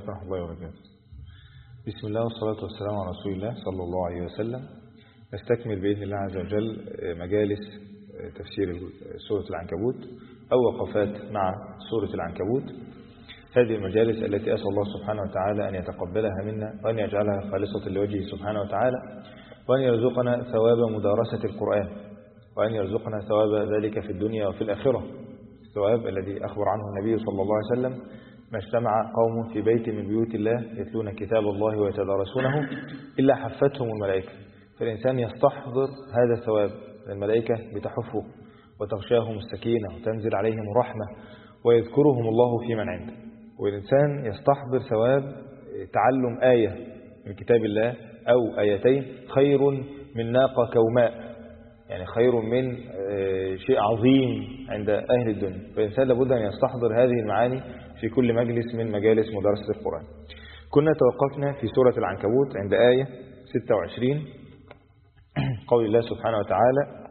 عليكم ورحمة الله وبركاته. بسم الله والصلاة والسلام على رسول الله صلى الله عليه وسلم. نستكمل بإذن الله عز وجل مجالس تفسير سورة العنكبوت أو وقفات مع سورة العنكبوت. هذه المجالس التي أسأل الله سبحانه وتعالى أن يتقبلها منا وأن يجعلها خالصة لوجهه سبحانه وتعالى، وأن يرزقنا ثواب مدارسة القرآن، وأن يرزقنا ثواب ذلك في الدنيا وفي الآخرة، الثواب الذي أخبر عنه النبي صلى الله عليه وسلم: ما اجتمع قوم في بيت من بيوت الله يتلون كتاب الله ويتدارسونه إلا حفتهم الملائكة. فالإنسان يستحضر هذا الثواب، الملائكة بتحفه وتغشاهم السكينة وتنزل عليهم الرحمة ويذكرهم الله في من عنده. والإنسان يستحضر ثواب تعلم آية من كتاب الله أو آيتين خير من ناقة كوماء، يعني خير من شيء عظيم عند أهل الدنيا. فالإنسان لابد أن يستحضر هذه المعاني في كل مجلس من مجالس مدارسة القرآن. كنا توقفنا في سورة العنكبوت عند آية 26 قول الله سبحانه وتعالى: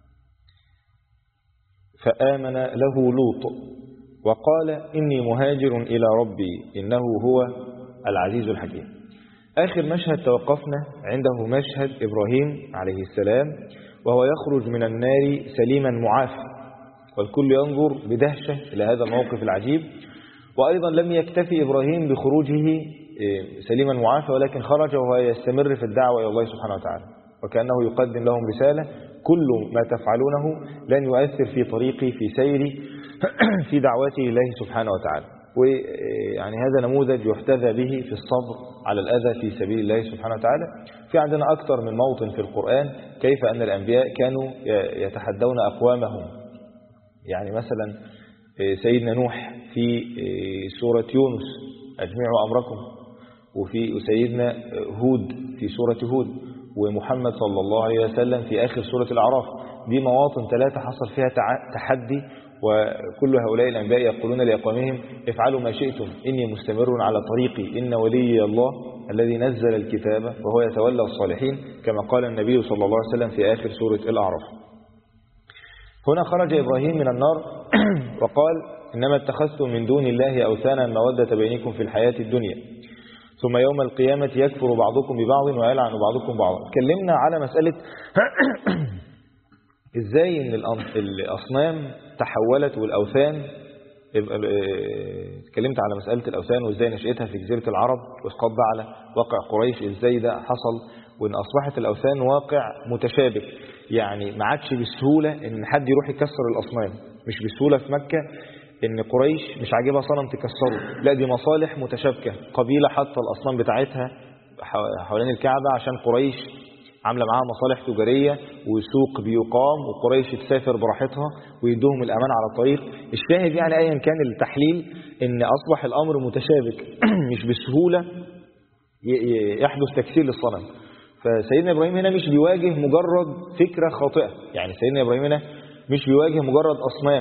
فآمن له لوط وقال إني مهاجر إلى ربي إنه هو العزيز الحكيم. آخر مشهد توقفنا عنده مشهد إبراهيم عليه السلام وهو يخرج من النار سليما معافى، والكل ينظر بدهشة إلى هذا الموقف العجيب. وأيضا لم يكتفي إبراهيم بخروجه سليما معافى، ولكن خرج وهو يستمر في الدعوة إلى الله سبحانه وتعالى، وكأنه يقدم لهم رسالة: كل ما تفعلونه لن يؤثر في طريقي في سيري في دعوتي لله سبحانه وتعالى. ويعني هذا نموذج يحتذى به في الصبر على الأذى في سبيل الله سبحانه وتعالى. في عندنا أكثر من موطن في القرآن كيف أن الأنبياء كانوا يتحدون أقوامهم. يعني مثلا سيدنا نوح في سورة يونس: أجمعوا أمركم، وفي سيدنا هود في سورة هود، ومحمد صلى الله عليه وسلم في آخر سورة الأعراف. دي مواطن 3 حصل فيها تحدي، وكل هؤلاء الأنبياء يقولون لأقوامهم: افعلوا ما شئتم إني مستمر على طريقي إن ولي الله الذي نزل الكتاب وهو يتولى الصالحين، كما قال النبي صلى الله عليه وسلم في آخر سورة الأعراف. هنا خرج إبراهيم من النار وقال: إنما اتخذتم من دون الله أوثانا مودة بينكم في الحياة الدنيا ثم يوم القيامة يكفر بعضكم ببعض ويلعن بعضكم بعضا. تكلمنا على مسألة إزاي إن الأصنام تحولت والأوثان. تكلمت على مسألة الأوثان وإزاي نشأتها في جزيرة العرب وإسقاط بقى على واقع قريش، إزاي ده حصل، وإن أصبحت الأوثان واقع متشابك. يعني ما عادش بسهولة إن حد يروح يكسر الأصنام، مش بسهولة في مكة إن قريش مش عاجبها صنم تكسره، لا دي مصالح متشابكة. قبيلة حاطة الأصنام بتاعتها حوالين الكعبة عشان قريش عاملة معاها مصالح تجارية وسوق بيقام، وقريش تسافر براحتها ويدوهم الأمان على الطريق. الشاهد يعني أيا كان التحليل إن أصبح الأمر متشابك مش بسهولة يحدث تكسير للصنم. فسيدنا إبراهيم هنا مش بيواجه مجرد فكرة خاطئة، يعني سيدنا إبراهيم هنا مش بيواجه مجرد أصنام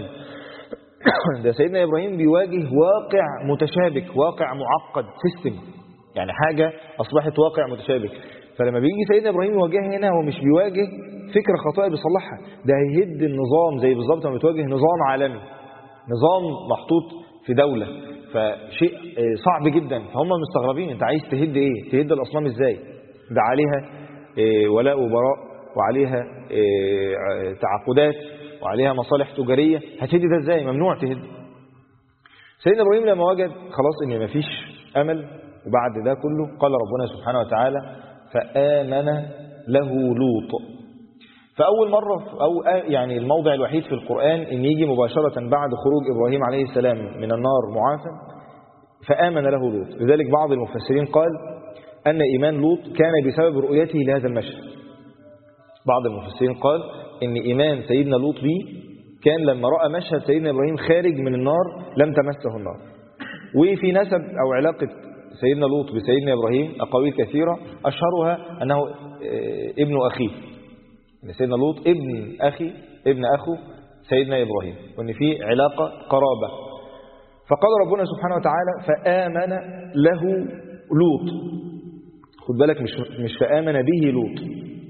ده سيدنا إبراهيم بيواجه واقع متشابك، واقع معقد، سيستم، يعني حاجة أصبحت واقع متشابك. فلما بيجي سيدنا إبراهيم يواجهها هنا هو مش بيواجه فكرة خاطئة بيصلحها، ده هيهد النظام زي بالظبط لما بتواجه نظام عالمي، نظام محطوط في دولة، فشيء صعب جدا. فهم مستغربين: انت عايز تهد ايه؟ تهد الأصنام ازاي؟ ده عليها ولاء وبراء، وعليها تعاقدات، وعليها مصالح تجارية، هتهد ده ازاي؟ ممنوع تهد. سيدنا إبراهيم لما وجد خلاص ان مفيش أمل، وبعد ده كله قال ربنا سبحانه وتعالى: فآمن له لوط. فأول مرة أو يعني الموضع الوحيد في القرآن إن يجي مباشرة بعد خروج إبراهيم عليه السلام من النار معافى فآمن له لوط. لذلك بعض المفسرين قال أن إيمان لوط كان بسبب رؤيته لهذا المشهد. بعض المفسرين قال إن إيمان سيدنا لوط به كان لما رأى مشهد سيدنا إبراهيم خارج من النار لم تمسه النار. وفي نسب أو علاقة سيدنا لوط بسيدنا إبراهيم أقاويل كثيرة، أشهرها أنه ابن أخيه، إن سيدنا لوط ابن أخو سيدنا إبراهيم، وأن في علاقة قرابة. فقال ربنا سبحانه وتعالى: فآمن له لوط. خد بالك مش فآمن به لوط.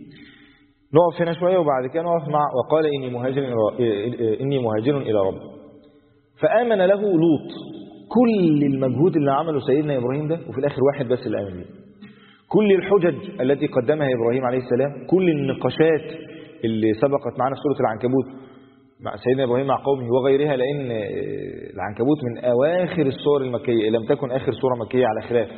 نقف هنا شوية وبعد كده نقف مع وقال إني مهاجر إلى رب. فآمن له لوط. كل المجهود اللي عمله سيدنا إبراهيم ده وفي الآخر واحد بس اللي آمن بيه. كل الحجج التي قدمها إبراهيم عليه السلام، كل النقاشات اللي سبقت معنا في سورة العنكبوت مع سيدنا إبراهيم مع قومه وغيرها، لأن العنكبوت من أواخر السور المكية، لم تكن آخر سورة مكية على خلاف،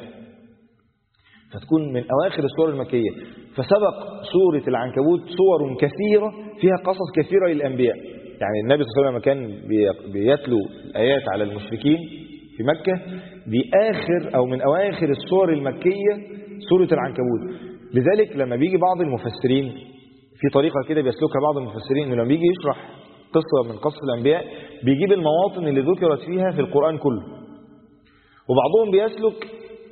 فتكون من أواخر السور المكية. فسبق سورة العنكبوت سور كثيرة فيها قصص كثيرة للأنبياء. يعني النبي صلى الله عليه وسلم كان بيتلو الآيات على المشركين في مكة، دي آخر أو من أواخر السور المكية سورة العنكبوت. لذلك لما بيجي بعض المفسرين في طريقة كده بيسلكها بعض المفسرين، إنه لما بيجي يشرح قصة من قصص الأنبياء بيجيب المواطن اللي ذكرت فيها في القرآن كله، وبعضهم بيسلك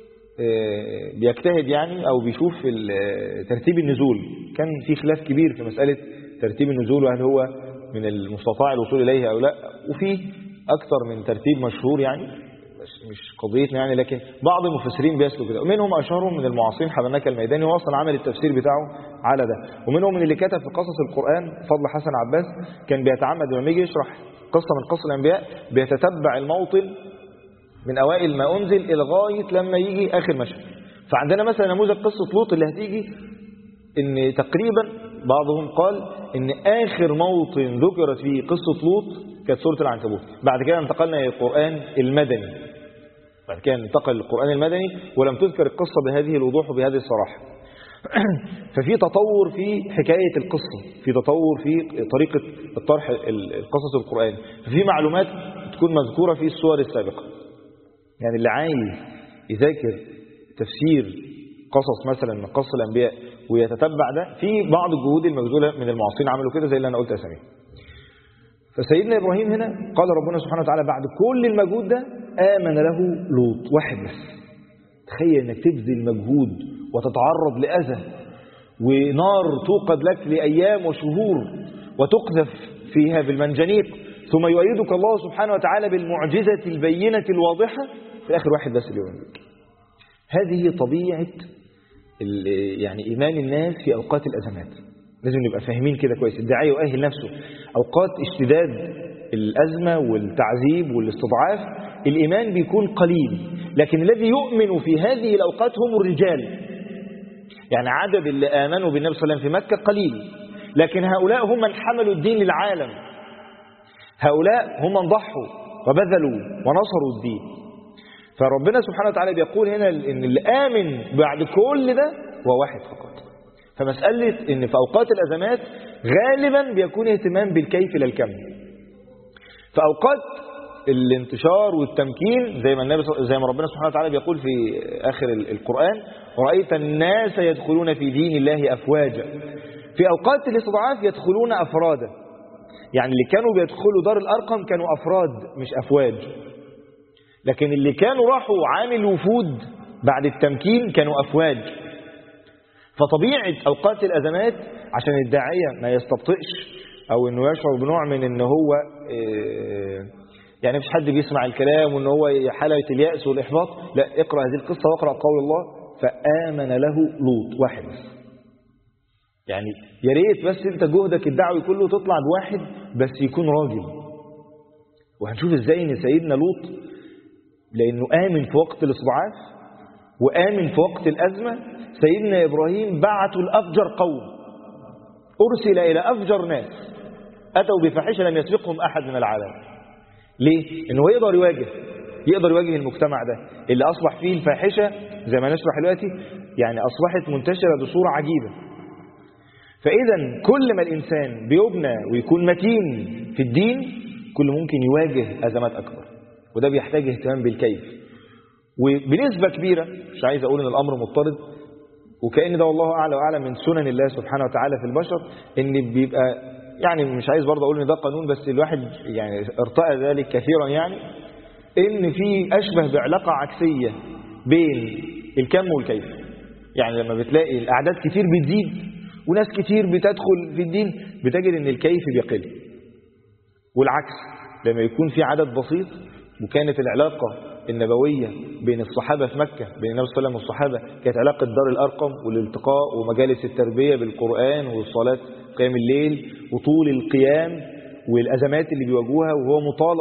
بيجتهد يعني أو بيشوف ترتيب النزول. كان في خلاف كبير في مسألة ترتيب النزول وهل هو من المستطاع الوصول إليه أو لا، وفي أكثر من ترتيب مشهور يعني مش قضيتنا يعني، لكن بعض المفسرين بيسلك كده، ومنهم أشهرهم من المعاصرين حبناك الميداني، هو أصلا عمل التفسير بتاعه على ده، ومنهم من اللي كتب في قصص القرآن فضل حسن عباس، كان بيتعمد لما يجي يشرح قصة من قصص الأنبياء بيتتبع الموطن من أوائل ما أنزل لغاية لما يجي آخر مشهد. فعندنا مثلا نموذج قصة لوط اللي هتيجي، إن تقريبا بعضهم قال إن آخر موطن ذكرت فيه قصة لوط كانت سورة العنكبوت. بعد كده انتقلنا إلى القرآن المدني، بعد كده انتقل القرآن المدني ولم تذكر القصة بهذه الوضوح وبهذه الصراحة. ففي تطور في حكاية القصة، في تطور في طريقة الطرح القصص القرآن، ففي معلومات تكون مذكورة في السور السابقة. يعني اللي عايز يذاكر تفسير قصص مثلا من قصص الأنبياء ويتتبع ده، في بعض الجهود المبذولة من المعاصرين عملوا كده زي اللي أنا قلت أساميه. فسيدنا إبراهيم هنا قال ربنا سبحانه وتعالى بعد كل المجهود ده آمن له لوط، واحد بس. تخيل انك تبذل مجهود وتتعرض لأذى ونار توقد لك لأيام وشهور وتقذف فيها بالمنجنيق، ثم يؤيدك الله سبحانه وتعالى بالمعجزة البينة الواضحة، في الآخر واحد بس اللي يؤمن بك. هذه طبيعة يعني إيمان الناس في أوقات الأزمات. لازم نبقى فاهمين كده كويس. الداعية يؤهل نفسه أوقات اشتداد الأزمة والتعذيب والاستضعاف الإيمان بيكون قليل، لكن الذي يؤمن في هذه الأوقات هم الرجال. يعني عدد اللي آمنوا بالنبي صلى الله عليه وسلم في مكة قليل، لكن هؤلاء هم من حملوا الدين للعالم، هؤلاء هم من ضحوا وبذلوا ونصروا الدين. فربنا سبحانه وتعالى بيقول هنا إن اللي آمن بعد كل ده هو واحد فقط. فمسألة إن في أوقات الأزمات غالبا بيكون اهتمام بالكيف لا الكم. في أوقات الانتشار والتمكين زي ما ربنا سبحانه وتعالى بيقول في آخر القرآن ورأيت الناس يدخلون في دين الله أفواجا. في أوقات الاستضعاف يدخلون أفرادا، يعني اللي كانوا بيدخلوا دار الأرقم كانوا أفراد مش أفواج، لكن اللي كانوا راحوا عامل وفود بعد التمكين كانوا أفواج. فطبيعة أوقات الأزمات عشان الداعية ما يستبطئش أو أنه يشعر بنوع من أنه هو يعني مش حد بيسمع الكلام وأنه هو حالة اليأس والإحباط، لا، اقرأ هذه القصة واقرأ قول الله فآمن له لوط، واحد بس. يعني يا ريت بس انت جهدك الدعوي كله تطلع بواحد بس يكون راجل. وهنشوف ازاي ان سيدنا لوط لانه آمن في وقت الاستضعاف وآمن في وقت الأزمة، سيدنا إبراهيم بعثوا الأفجر قوم، أرسل إلى أفجر ناس أتوا بفاحشة لم يسبقهم أحد من العالم. ليه؟ إنه يقدر يواجه المجتمع ده اللي أصبح فيه الفاحشة زي ما نشرح دلوقتي، يعني أصبحت منتشرة بصورة عجيبة. فإذا كل ما الإنسان بيبنى ويكون متين في الدين كل ممكن يواجه أزمات أكبر، وده بيحتاج اهتمام بالكيف. وبنسبة كبيرة مش عايز أقول إن الأمر مضطرد، وكأن ده والله أعلى وأعلم من سنن الله سبحانه وتعالى في البشر، إن بيبقى يعني مش عايز برضه أقول إن ده قانون، بس الواحد يعني ارتأى ذلك كثيرا، يعني إن في أشبه بعلاقة عكسية بين الكم والكيف. يعني لما بتلاقي الأعداد كتير بتزيد وناس كتير بتدخل في الدين بتجد إن الكيف بيقل، والعكس لما يكون في عدد بسيط. وكانت العلاقة النبوية بين الصحابة في مكة بين النبي صلى الله عليه وسلم والصحابة كانت علاقة دار الأرقم والالتقاء ومجالس التربية بالقرآن والصلاة قيام الليل وطول القيام والأزمات اللي بيواجهوها، وهو مطالب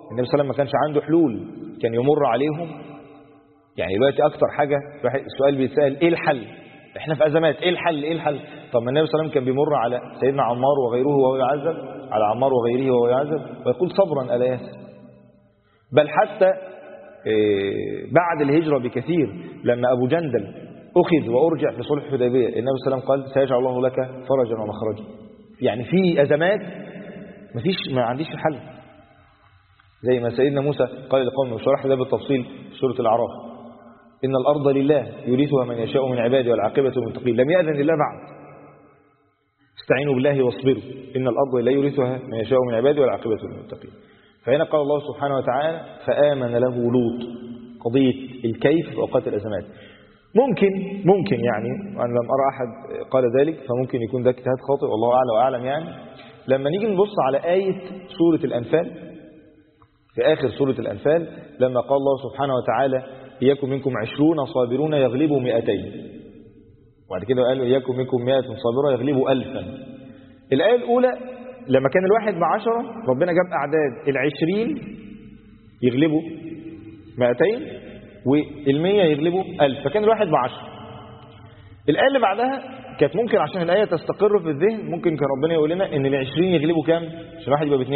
النبي صلى الله عليه وسلم ما كانش عنده حلول، كان يمر عليهم. يعني دلوقتي أكتر حاجة السؤال بيتسأل إيه الحل؟ إحنا في أزمات، إيه الحل؟ إيه الحل؟ طب ما النبي صلى الله عليه وسلم كان بيمر على سيدنا عمار وغيره وهو يعذب، على عمار وغيره وهو يعذب، ويقول صبرا ألا ياسر. بل حتى بعد الهجرة بكثير لما أبو جندل أخذ وأرجع في صلح الحديبية، النبي صلى الله عليه وسلم قال سيجعل الله لك فرجا ومخرجا. يعني في أزمات ما عنديش حل. زي ما سيدنا موسى قال لقومه، وشرح ده بالتفصيل في سورة الأعراف، إن الأرض لله يورثها من يشاء من عباده والعاقبة للمتقين، لم يأذن لله بعد. استعينوا بالله واصبروا إن الأرض لا يورثها من يشاء من عباده والعاقبة للمتقين. فهنا قال الله سبحانه وتعالى فآمن له لوط. قضية الكيف في أوقات الأزمات ممكن يعني، وأنا لم أرى أحد قال ذلك، فممكن يكون ده اجتهاد خاطئ والله أعلى وأعلم. يعني لما نيجي نبص على آية سورة الأنفال، في آخر سورة الأنفال لما قال الله سبحانه وتعالى إياكم منكم 20 صابرون يغلبوا 200، وبعد كده قالوا إياكم منكم 100 صابرون يغلبوا 1000. الآية الأولى لما كان الواحد ب10 ربنا جاب أعداد 20 يغلبوا 200 وال100 يغلبوا 1000، فكان الواحد ب10. الآية اللي بعدها كانت ممكن عشان الآية تستقر في الذهن، ممكن كان ربنا يقول لنا إن ال20 يغلبوا كام؟ عشان الواحد يبقى ب2،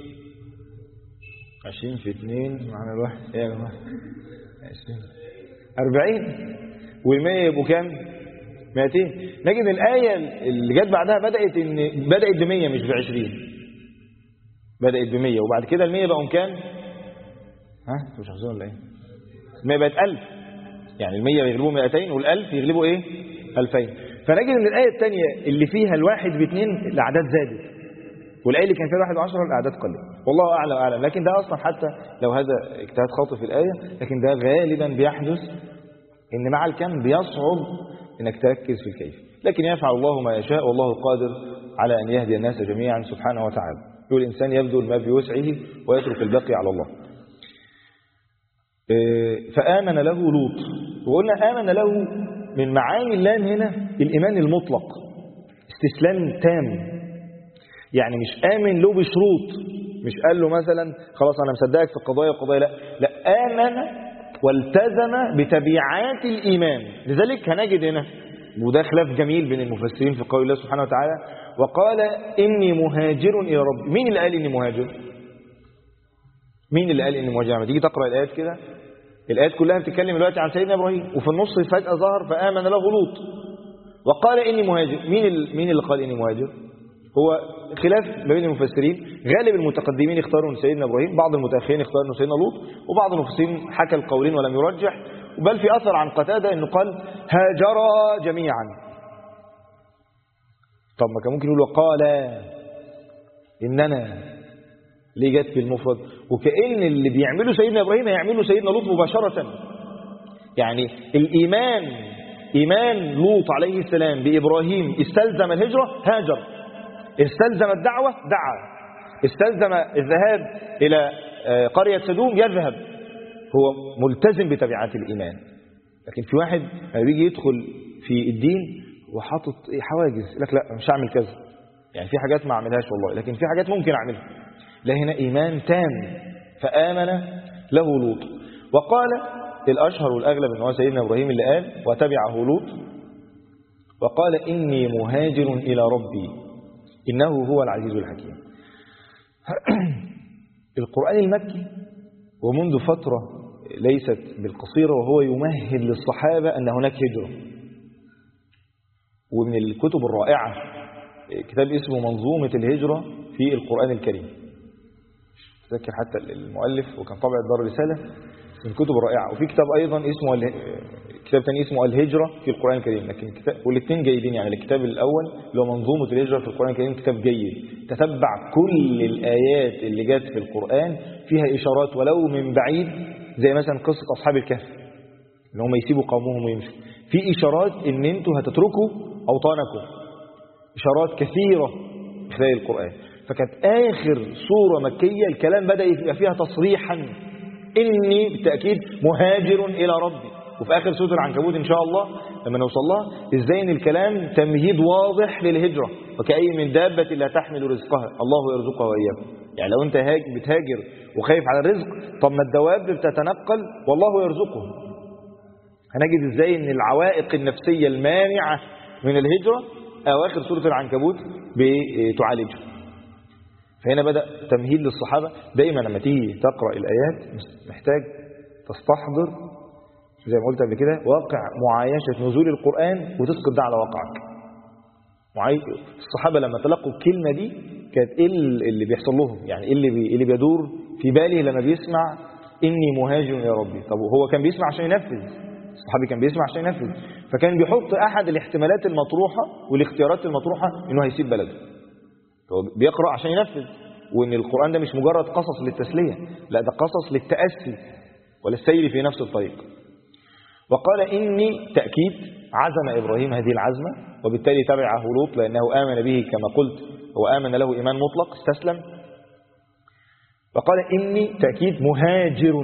20 في 2 معنى الواحد ايه يا جماعه؟ 40 وال100 يبقوا كام؟ 200. نجد الآية اللي جت بعدها بدأت ب100 مش ب20، بدأت ب100 وبعد كده ال100 بقوا كام؟ انتوا مش حافظين ولا ايه؟ ال100 بقت 1000، يعني ال100 يغلبوا 200 وال1000 يغلبوا ايه؟ 2000. فنجد ان الآية الثانية اللي فيها الواحد ب2 الأعداد زادت، والآية اللي كان فيها 1 و10 الأعداد قلت. والله أعلم أعلم، لكن ده أصلا حتى لو هذا اجتهاد خاطئ في الآية، لكن ده غالبا بيحدث إن مع الكم بيصعب إنك تركز في الكيف، لكن يفعل الله ما يشاء والله قادر على أن يهدي الناس جميعا سبحانه وتعالى. يقول الإنسان يبذل ما بوسعه ويترك الباقي على الله. فآمن له لوط، وقلنا آمن له من معاني اللام هنا الإيمان المطلق، استسلام تام. يعني مش آمن له بشروط، مش قال له مثلا خلاص أنا مصدقك في القضايا والقضايا، لا آمن والتزم بتبعات الإيمان. لذلك هنجد هنا، وده خلاف جميل بين المفسرين في قول الله سبحانه وتعالى وقال إني مهاجر إلى ربي. مين اللي قال إني مهاجر؟ مين اللي قال إني مهاجر؟ لما تيجي تقرأ الآيات كده، الآيات كلها بتتكلم دلوقتي عن سيدنا إبراهيم، وفي النص فجأة ظهر فآمن له لوط وقال إني مهاجر. مين اللي قال إني مهاجر؟ هو خلاف ما بين المفسرين. غالب المتقدمين اختاروا سيدنا إبراهيم، بعض المتأخرين اختاروا سيدنا لوط، وبعض المفسرين حكى القولين ولم يرجح. وبل في أثر عن قتادة إنه قال هاجرا جميعا. طب ما كان ممكن يقول وقال إننا، ليه جت في المفرد؟ وكأن اللي بيعمله سيدنا إبراهيم هيعمله سيدنا لوط مباشرة. يعني الإيمان، إيمان لوط عليه السلام بإبراهيم استلزم الهجرة، هاجر. استلزم الدعوة، دعا. استلزم الذهاب إلى قرية سدوم، يذهب. هو ملتزم بتبعات الإيمان. لكن في واحد بيجي يدخل في الدين وحاطط حواجز، لك لا مش هعمل كذا. يعني في حاجات ما اعملهاش والله، لكن في حاجات ممكن اعملها. لا، هنا إيمان تام. فآمن له لوط. وقال الأشهر والأغلب أنه سيدنا إبراهيم اللي قال وتبعه لوط، وقال إني مهاجر إلى ربي إنه هو العزيز الحكيم. القرآن المكي ومنذ فترة ليست بالقصيرة وهو يمهد للصحابة أن هناك هجرة. ومن الكتب الرائعة كتاب اسمه منظومة الهجرة في القرآن الكريم، أتذكر حتى المؤلف وكان طبع دار رسالة، من الكتب الرائعة. وفي كتاب أيضا اسمه كتاب ثاني اسمه الهجرة في القرآن الكريم، لكن والاثنين جيدين. يعني الكتاب الأول اللي هو منظومة الهجرة في القرآن الكريم كتاب جيد، تتبع كل الآيات اللي جت في القرآن فيها إشارات ولو من بعيد، زي مثلا قصة أصحاب الكهف اللي هم يسيبوا قومهم ويمشوا، في إشارات إن أنتوا هتتركوا أوطانكم، إشارات كثيرة في خلال القرآن. فكانت آخر سورة مكية الكلام بدأ يبقى فيها تصريحا إني بالتأكيد مهاجر إلى ربي. وفي آخر سورة العنكبوت إن شاء الله لما نوصل لها إزاي إن الكلام تمهيد واضح للهجرة. وكأي من دابة لا تحمل رزقها الله يرزقها وإياكم. يعني لو أنت بتهاجر وخايف على الرزق، طب ما الدواب بتتنقل والله يرزقهم. هنجد إزاي أن العوائق النفسية المانعة من الهجرة أواخر سورة العنكبوت بتعالجها. فهنا بدأ تمهيد للصحابة. دائما لما تيجي تقرأ الآيات محتاج تستحضر زي ما قلت قبل كده واقع معايشة نزول القرآن وتسقط ده على واقعك. الصحابة لما تلقوا الكلمة دي كانت ايه اللي بيحصل لهم؟ يعني ايه اللي بيدور في باله لما بيسمع إني مهاجر يا ربي؟ طب هو كان بيسمع عشان ينفذ، الصحابي كان بيسمع عشان ينفذ، فكان بيحط أحد الاحتمالات المطروحة والاختيارات المطروحة إنه هيسيب بلده. هو بيقرأ عشان ينفذ، وإن القرآن ده مش مجرد قصص للتسلية، لا ده قصص للتأسي وللسير في نفس الطريق. وقال إني تأكيد عزم إبراهيم هذه العزمة، وبالتالي تبعه لوط لأنه آمن به كما قلت، هو آمن له إيمان مطلق استسلم. وقال إني تأكيد مهاجر،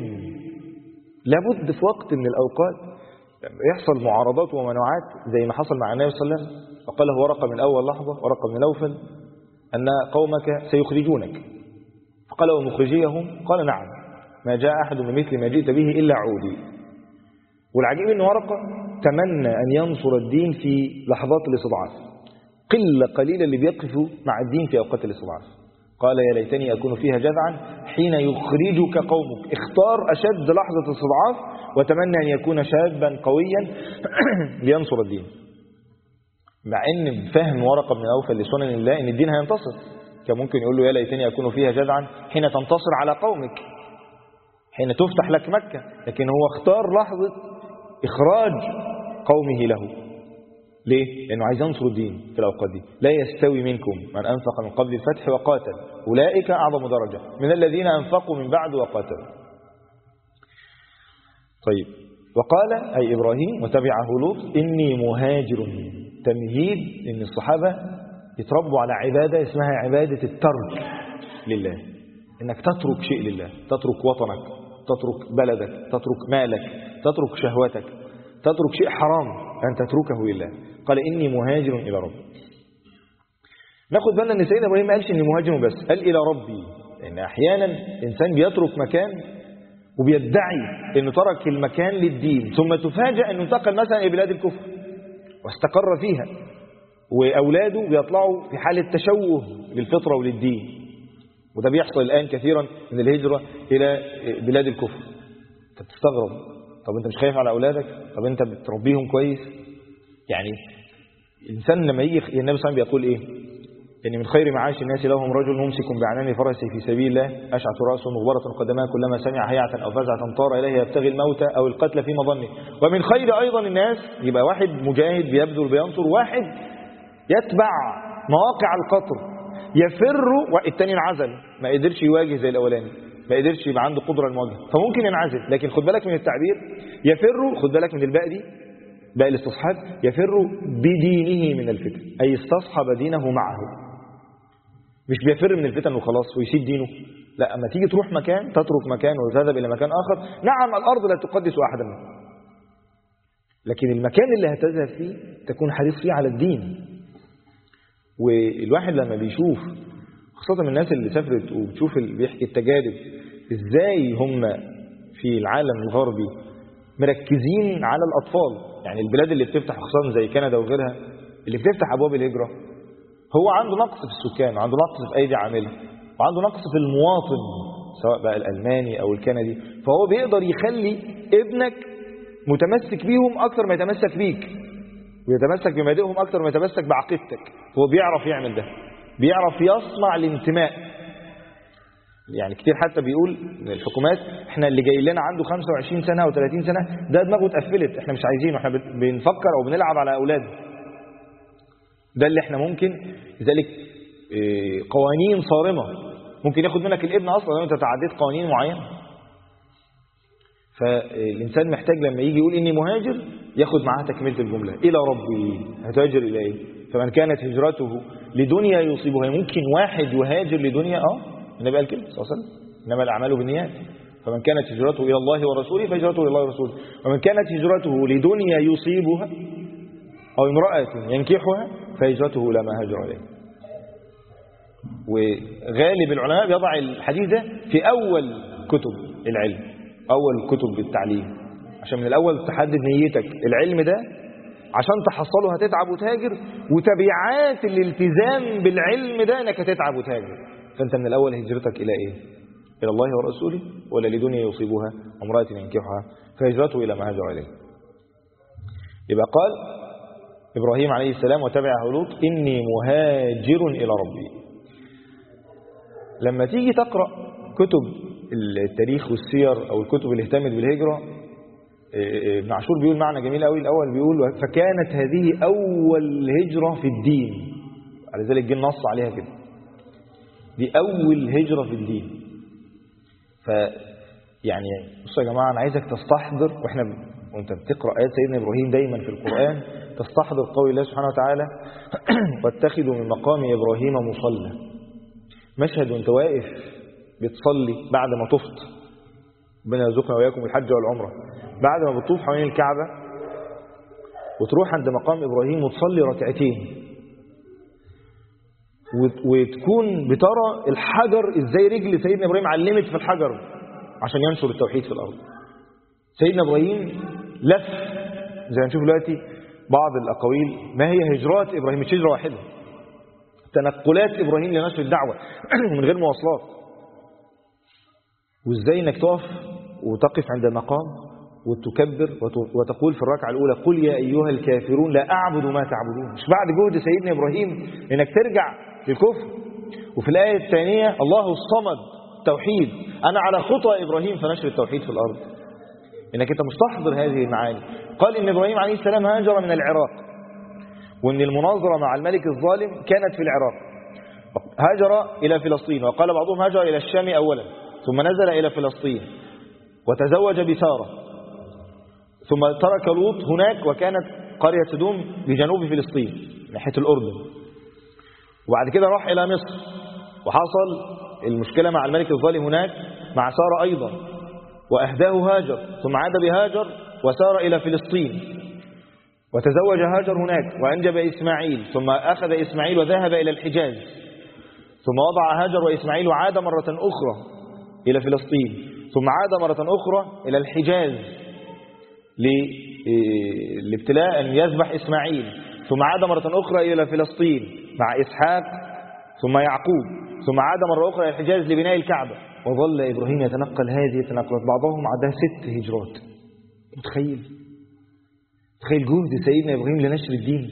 لابد في وقت من الأوقات يحصل معارضات ومناعات زي ما حصل مع النبي صلى الله عليه وسلم. وقال له ورقة من أول لحظة، ورقة من نوفل، أن قومك سيخرجونك. فقال ومخرجيهم؟ قال نعم، ما جاء أحد بمثل ما جئت به إلا عودي. والعجيب أن ورقة تمنى أن ينصر الدين في لحظات الاستضعاف، قلة قليلة اللي بيقفوا مع الدين في أوقات الاستضعاف. قال يا ليتني أكون فيها جذعا حين يخرجك قومك. اختار أشد لحظة استضعاف وتمنى أن يكون شابا قويا لينصر الدين، مع أن فهم ورقة بن نوفل لسنن الله أن الدين هينتصر. كان ممكن يقول له يا ليتني أكون فيها جذعا حين تنتصر على قومك، حين تفتح لك مكة، لكن هو اختار لحظة إخراج قومه له. ليه؟ لأنه عايز ينصر الدين في الأوقات دي. لا يستوي منكم من أنفق من قبل الفتح وقاتل أولئك أعظم درجة من الذين أنفقوا من بعد وقاتلوا. طيب، وقال أي إبراهيم وتبعه لوط إني مهاجر، تمهيد إن الصحابة يتربوا على عبادة اسمها عبادة الترك لله، إنك تترك شيء لله، تترك وطنك، تترك بلدك، تترك مالك، تترك شهوتك، تترك شيء حرام أن تتركه لله. قال إني مهاجر إلى ربي. ناخد بالنا أن سيدنا إبراهيم ما قالش إني مهاجر بس، قال إلى ربي، لأن أحيانا إنسان بيترك مكان وبيدعي أنه ترك المكان للدين، ثم تفاجأ أنه انتقل مثلا إلى بلاد الكفر واستقر فيها، وأولاده بيطلعوا في حالة تشوه للفطرة وللدين. وده بيحصل الآن كثيرا من الهجرة إلى بلاد الكفر. أنت بتستغرب، طب أنت مش خايف على أولادك؟ طب أنت بتربيهم كويس؟ يعني الإنسان لما يجي النبي صلى الله عليه وسلم بيقول إيه؟ إن من خير معاش الناس لهم رجل ممسك بعنان فرسه في سبيل الله أشعث رأسه مغبرة قدماه كلما سمع هيعة أو فزعة طار إليه يبتغي الموت أو القتل في مظنه. ومن خير أيضا الناس، يبقى واحد مجاهد بيبذل بينصر، واحد يتبع مواقع القطر يفر، والتاني انعزل ما قدرش يواجه زي الأولاني، ما قدرش يبقى عنده قدرة المواجهة، فممكن ينعزل. لكن خد بالك من التعبير يفر، خد بالك من الباء دي، باء الاستصحاب، يفر بدينه من الفتن، أي استصحب دينه معه، مش بيفر من الفتن وخلاص ويسيب دينه. لا، أما تيجي تروح مكان تترك مكان وتذهب إلى مكان آخر. نعم الأرض لا تقدس أحدا منه، لكن المكان اللي هتذهب فيه تكون حريص فيه على الدين. والواحد لما بيشوف خاصة من الناس اللي سافرت وبتشوف بيحكي التجارب ازاي هم في العالم الغربي مركزين على الأطفال. يعني البلاد اللي بتفتح خاصة زي كندا وغيرها اللي بتفتح أبواب الهجرة، هو عنده نقص في السكان وعنده نقص في أيدي عاملة وعنده نقص في المواطن سواء بقى الألماني أو الكندي، فهو بيقدر يخلي ابنك متمسك بيهم أكثر ما يتمسك بيك، ويتمسك بمبادئهم أكثر ما يتمسك بعقيدتك. هو بيعرف يعمل ده، بيعرف يصنع الانتماء. يعني كتير حتى بيقول الحكومات احنا اللي جاي لنا عنده 25 سنة أو 30 سنة ده دماغه اتقفلت، احنا مش عايزينه، احنا بنفكر أو بنلعب على أولاد. ده اللي احنا ممكن لذلك قوانين صارمة ممكن ياخد منك الابن أصلا لو انت تعديت قوانين معينة. فالإنسان محتاج لما يجي يقول إني مهاجر ياخد معاه تكملة الجملة، إلى ربي هتهاجر إلى إيه؟ فمن كانت هجرته لدنيا يصيبها. ممكن واحد يهاجر لدنيا، النبي قال كده صلى الله عليه وسلم إنما الأعمال بالنيات. فمن كانت هجرته إلى الله ورسوله فهجرته إلى الله ورسوله. ومن كانت هجرته لدنيا يصيبها أو امرأة ينكحها فهجرته إلى ما هاجر إليه. وغالب العلماء بيضع الحديث ده في أول كتب العلم، أول كتب التعليم، عشان من الأول تحدد نيتك. العلم ده عشان تحصله هتتعب وتهاجر، وتبعات الالتزام بالعلم ده انك هتتعب وتهاجر. فانت من الأول هجرتك إلى إيه؟ إلى الله ورسوله، ولا لدنيا يصيبها امرأة ينكحها فهجرته إلى ما هاجر إليه. يبقى قال إبراهيم عليه السلام وتبعه لوط إني مهاجر إلى ربي. لما تيجي تقرأ كتب التاريخ والسير أو الكتب اللي اهتمت بالهجرة، ابن عاشور بيقول معنى جميل قوي. الأول بيقول فكانت هذه أول هجرة في الدين، على ذلك جه النص عليها كده، دي أول هجرة في الدين. يعني بصوا يا جماعة، أنا عايزك تستحضر وانت بتقرأ آيات سيدنا إبراهيم دايما في القرآن، تستحضر قول الله سبحانه وتعالى واتخذوا من مقام إبراهيم مصلى. مشهد وانت واقف بتصلي بعد ما طفت، ربنا يرزقنا وإياكم الحج والعمرة، بعد ما بتطوف حوالين الكعبة وتروح عند مقام إبراهيم وتصلي ركعتين، وتكون بترى الحجر ازاي رجل سيدنا إبراهيم علمت في الحجر عشان ينشر التوحيد في الأرض. سيدنا إبراهيم لف زي ما نشوف دلوقتي بعض الأقاويل، ما هي هجرات إبراهيم؟ مش هجرة واحدة، تنقلات إبراهيم لنشر الدعوة من غير مواصلات. وإزاي إنك تقف وتقف عند المقام وتكبر وتقول في الركعة الأولى قل يا أيها الكافرون لا أعبد ما تعبدون. مش بعد جهد سيدنا إبراهيم إنك ترجع للكفر. وفي الآية الثانية الله الصمد توحيد، أنا على خطى إبراهيم فنشر التوحيد في الأرض. إنك أنت مستحضر هذه المعاني. قال إن إبراهيم عليه السلام هاجر من العراق، وإن المناظرة مع الملك الظالم كانت في العراق. هاجر إلى فلسطين، وقال بعضهم هاجر إلى الشام أولا ثم نزل إلى فلسطين وتزوج بسارة، ثم ترك لوط هناك، وكانت قرية سدوم بجنوب فلسطين ناحية الأردن. وبعد كده راح إلى مصر، وحصل المشكلة مع الملك الظالم هناك مع سارة أيضا، وأهداه هاجر، ثم عاد بهاجر وسار إلى فلسطين وتزوج هاجر هناك وأنجب إسماعيل، ثم أخذ إسماعيل وذهب إلى الحجاز، ثم وضع هاجر وإسماعيل وعاد مرة أخرى إلى فلسطين، ثم عاد مرة أخرى إلى الحجاز لابتلاء أن يذبح إسماعيل، ثم عاد مرة أخرى إلى فلسطين مع إسحاق ثم يعقوب، ثم عاد مرة أخرى إلى الحجاز لبناء الكعبة. وظل إبراهيم يتنقل هذه التنقلات، بعضهم عدها 6 هجرات. تخيل جهد سيدنا إبراهيم لنشر الدين.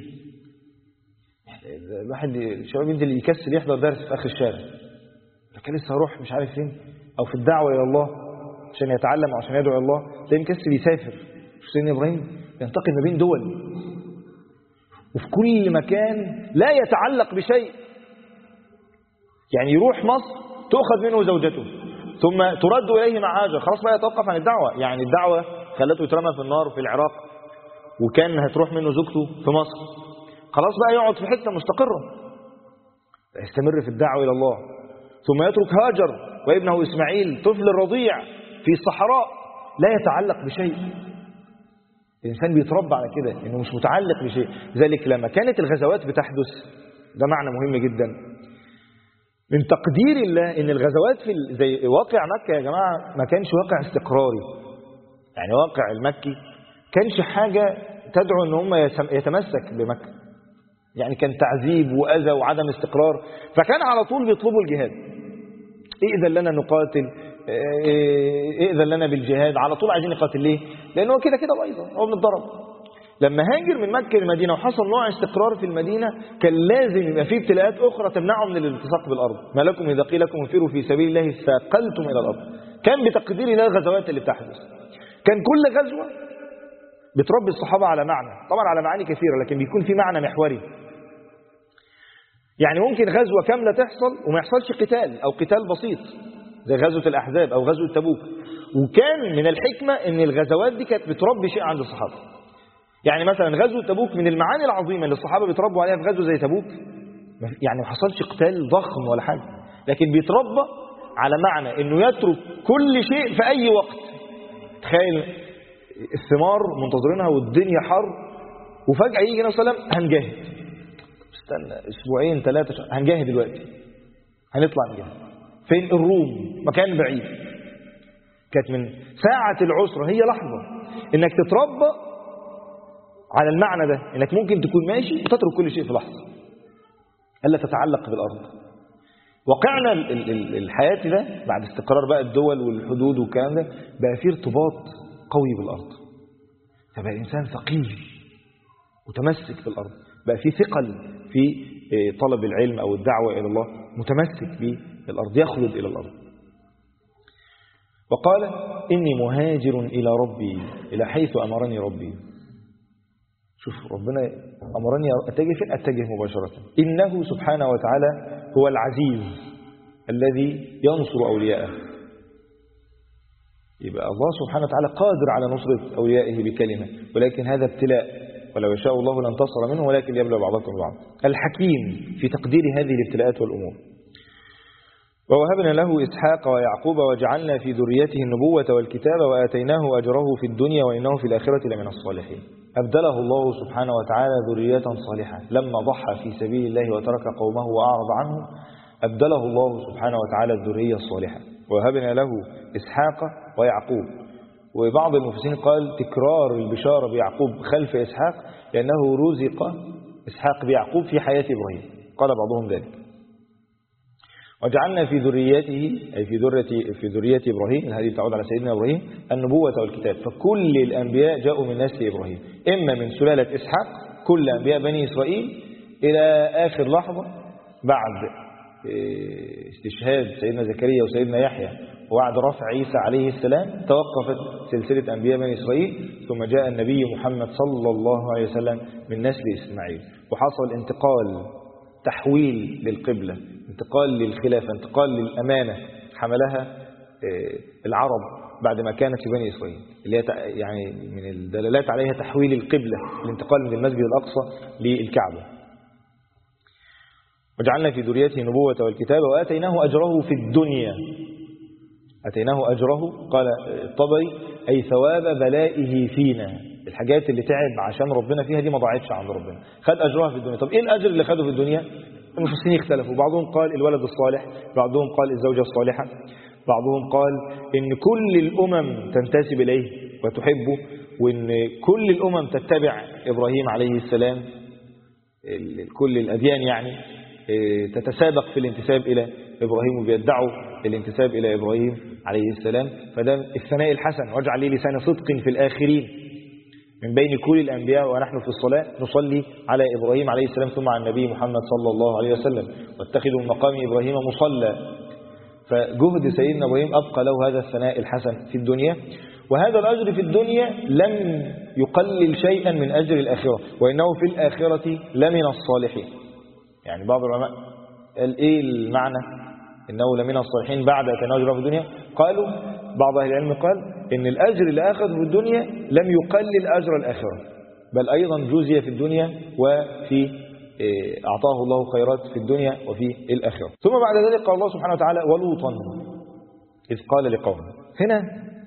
الواحد الشباب ينزل يكسل يحضر درس في آخر الشارع، لكن لسه هروح مش عارف فين، أو في الدعوة إلى الله عشان يتعلم أو عشان يدعو الله، تلاقيه مكسل يسافر. سيدنا إبراهيم ينتقل ما بين دول، وفي كل مكان لا يتعلق بشيء. يعني يروح مصر تؤخذ منه زوجته ثم ترد إليه مع هاجر، خلاص بقى يتوقف عن الدعوة. يعني الدعوة خلته يترمى في النار في العراق، وكان هتروح منه زوجته في مصر، خلاص بقى يقعد في حتة مستقرة يستمر في الدعوة إلى الله. ثم يترك هاجر وابنه إسماعيل طفل الرضيع في الصحراء لا يتعلق بشيء. الإنسان بيتربى على كده إنه مش متعلق بشيء. ذلك لما كانت الغزوات بتحدث، ده معنى مهم جدا من تقدير الله، إن الغزوات في زي واقع مكة يا جماعة ما كانش واقع استقراري. يعني واقع المكي كانش حاجة تدعو إن هم يتمسك بمكة، يعني كان تعذيب وأذى وعدم استقرار. فكان على طول بيطلبوا الجهاد، إذن لنا نقاتل، إذن لنا بالجهاد، على طول عايزين نقاتل. ليه؟ لأنه كده بايظة، هو بنتضرب. لما هاجر من مكة للمدينة وحصل نوع استقرار في المدينة، كان لازم يبقى فيه ابتلاءات أخرى تمنعه من الالتصاق بالأرض. ما لكم إذا قيل لكم انفروا في سبيل الله ثاقلتم إلى الأرض. كان بتقدير الله الغزوات اللي بتحدث، كان كل غزوة بتربي الصحابة على معنى، طبعا على معاني كثيرة، لكن بيكون في معنى محوري. يعني ممكن غزوة كاملة تحصل وما يحصلش قتال أو قتال بسيط زي غزوة الأحزاب أو غزوة تبوك. وكان من الحكمة أن الغزوات دي كانت بتربي شيء عند الصحابة. يعني مثلا غزوة تبوك من المعاني العظيمة اللي الصحابة بيتربوا عليها في غزوة زي تبوك، يعني ما حصلش قتال ضخم ولا حاجة، لكن بيتربى على معنى أنه يترك كل شيء في أي وقت. تخيل الثمار منتظرينها والدنيا حر، وفجأة يجي النبي صلى الله عليه وسلم هنجاهد، استنى 2-3 هنجاهد دلوقتي. هنطلع من جهة فين؟ الروم، مكان بعيد. كانت من ساعة العسرة هي لحظة انك تتربى على المعنى ده، انك ممكن تكون ماشي وتترك كل شيء في لحظة، ألا تتعلق بالأرض. واقعنا الحياتي ده بعد استقرار بقى الدول والحدود والكلام ده بقى فيه ارتباط قوي بالأرض، فبقى الإنسان ثقيل متمسك بالأرض، بقى فيه ثقل في طلب العلم أو الدعوة إلى الله، متمسك بالأرض، يخلد إلى الأرض. وقال إني مهاجر إلى ربي إلى حيث أمرني ربي. شوف ربنا أمرني أتجه فين؟ أتجه مباشرة. إنه سبحانه وتعالى هو العزيز الذي ينصر أولياءه. يبقى الله سبحانه وتعالى قادر على نصرة أوليائه بكلمة، ولكن هذا ابتلاء، ولو يشاء الله لانتصر منه ولكن يبلى بعضكم بعض. الحكيم في تقدير هذه الابتلاءات والأمور. ووهبنا له إسحاق ويعقوب وجعلنا في ذريته النبوة والكتاب وآتيناه أجره في الدنيا وإنه في الآخرة لمن الصالحين. أبدله الله سبحانه وتعالى ذرية صالحة لما ضحى في سبيل الله وترك قومه وأعرض عنهم، أبدله الله سبحانه وتعالى الذرية الصالحة. ووهبنا له إسحاق ويعقوب. وبعض المفسرين قال تكرار البشارة بيعقوب خلف إسحاق لأنه رزق إسحاق بيعقوب في حياة إبراهيم، قال بعضهم ذلك. وجعلنا في ذريته أي في ذرية إبراهيم، هذه تعود على سيدنا إبراهيم، النبوة والكتاب. فكل الأنبياء جاءوا من نسل إبراهيم، إما من سلالة إسحاق كل أنبياء بني إسرائيل إلى آخر لحظة بعد استشهاد سيدنا زكريا وسيدنا يحيى وبعد رفع عيسى عليه السلام توقفت سلسلة أنبياء بني إسرائيل، ثم جاء النبي محمد صلى الله عليه وسلم من نسل إسماعيل، وحصل انتقال، تحويل للقبلة، انتقال للخلافة، انتقال للأمانة حملها العرب بعد ما كانت في بني إسرائيل، اللي هي يعني من الدلالات عليها تحويل القبلة، الانتقال من المسجد الأقصى للكعبة. وجعلنا في ذريته نبوة والكتاب وآتيناه أجره في الدنيا. أتيناه أجره قال الطبري أي ثواب بلائه فينا، الحاجات اللي تعب عشان ربنا فيها دي ما ضاعتش عند ربنا، خد أجرها في الدنيا. طب إيه الأجر اللي خده في الدنيا؟ المفسرين اختلفوا، بعضهم قال الولد الصالح، بعضهم قال الزوجة الصالحة، بعضهم قال إن كل الأمم تنتسب إليه وتحبه، وإن كل الأمم تتبع إبراهيم عليه السلام، كل الأديان يعني تتسابق في الانتساب إلى إبراهيم وبيدعوا الانتساب إلى إبراهيم عليه السلام. فده الثناء الحسن، واجعل لي لسان صدق في الآخرين من بين كل الأنبياء ونحن في الصلاة نصلي على إبراهيم عليه السلام ثم على النبي محمد صلى الله عليه وسلم، واتخذوا من مقام إبراهيم مصلى. فجهد سيدنا إبراهيم أبقى له هذا الثناء الحسن في الدنيا، وهذا الأجر في الدنيا لم يقلل شيئا من أجر الآخرة، وإنه في الآخرة لمن الصالحين. يعني بعض العلماء قال إيه المعنى إنه لمن الصالحين بعد أتيناه أجره في الدنيا؟ قالوا بعض أهل العلم قال إن الأجر اللي أخذه في الدنيا لم يقلل أجر الآخرة، بل أيضا جزي في الدنيا وفي أعطاه الله خيرات في الدنيا وفي الآخرة. ثم بعد ذلك قال الله سبحانه وتعالى ولوطا إذ قال لقومه. هنا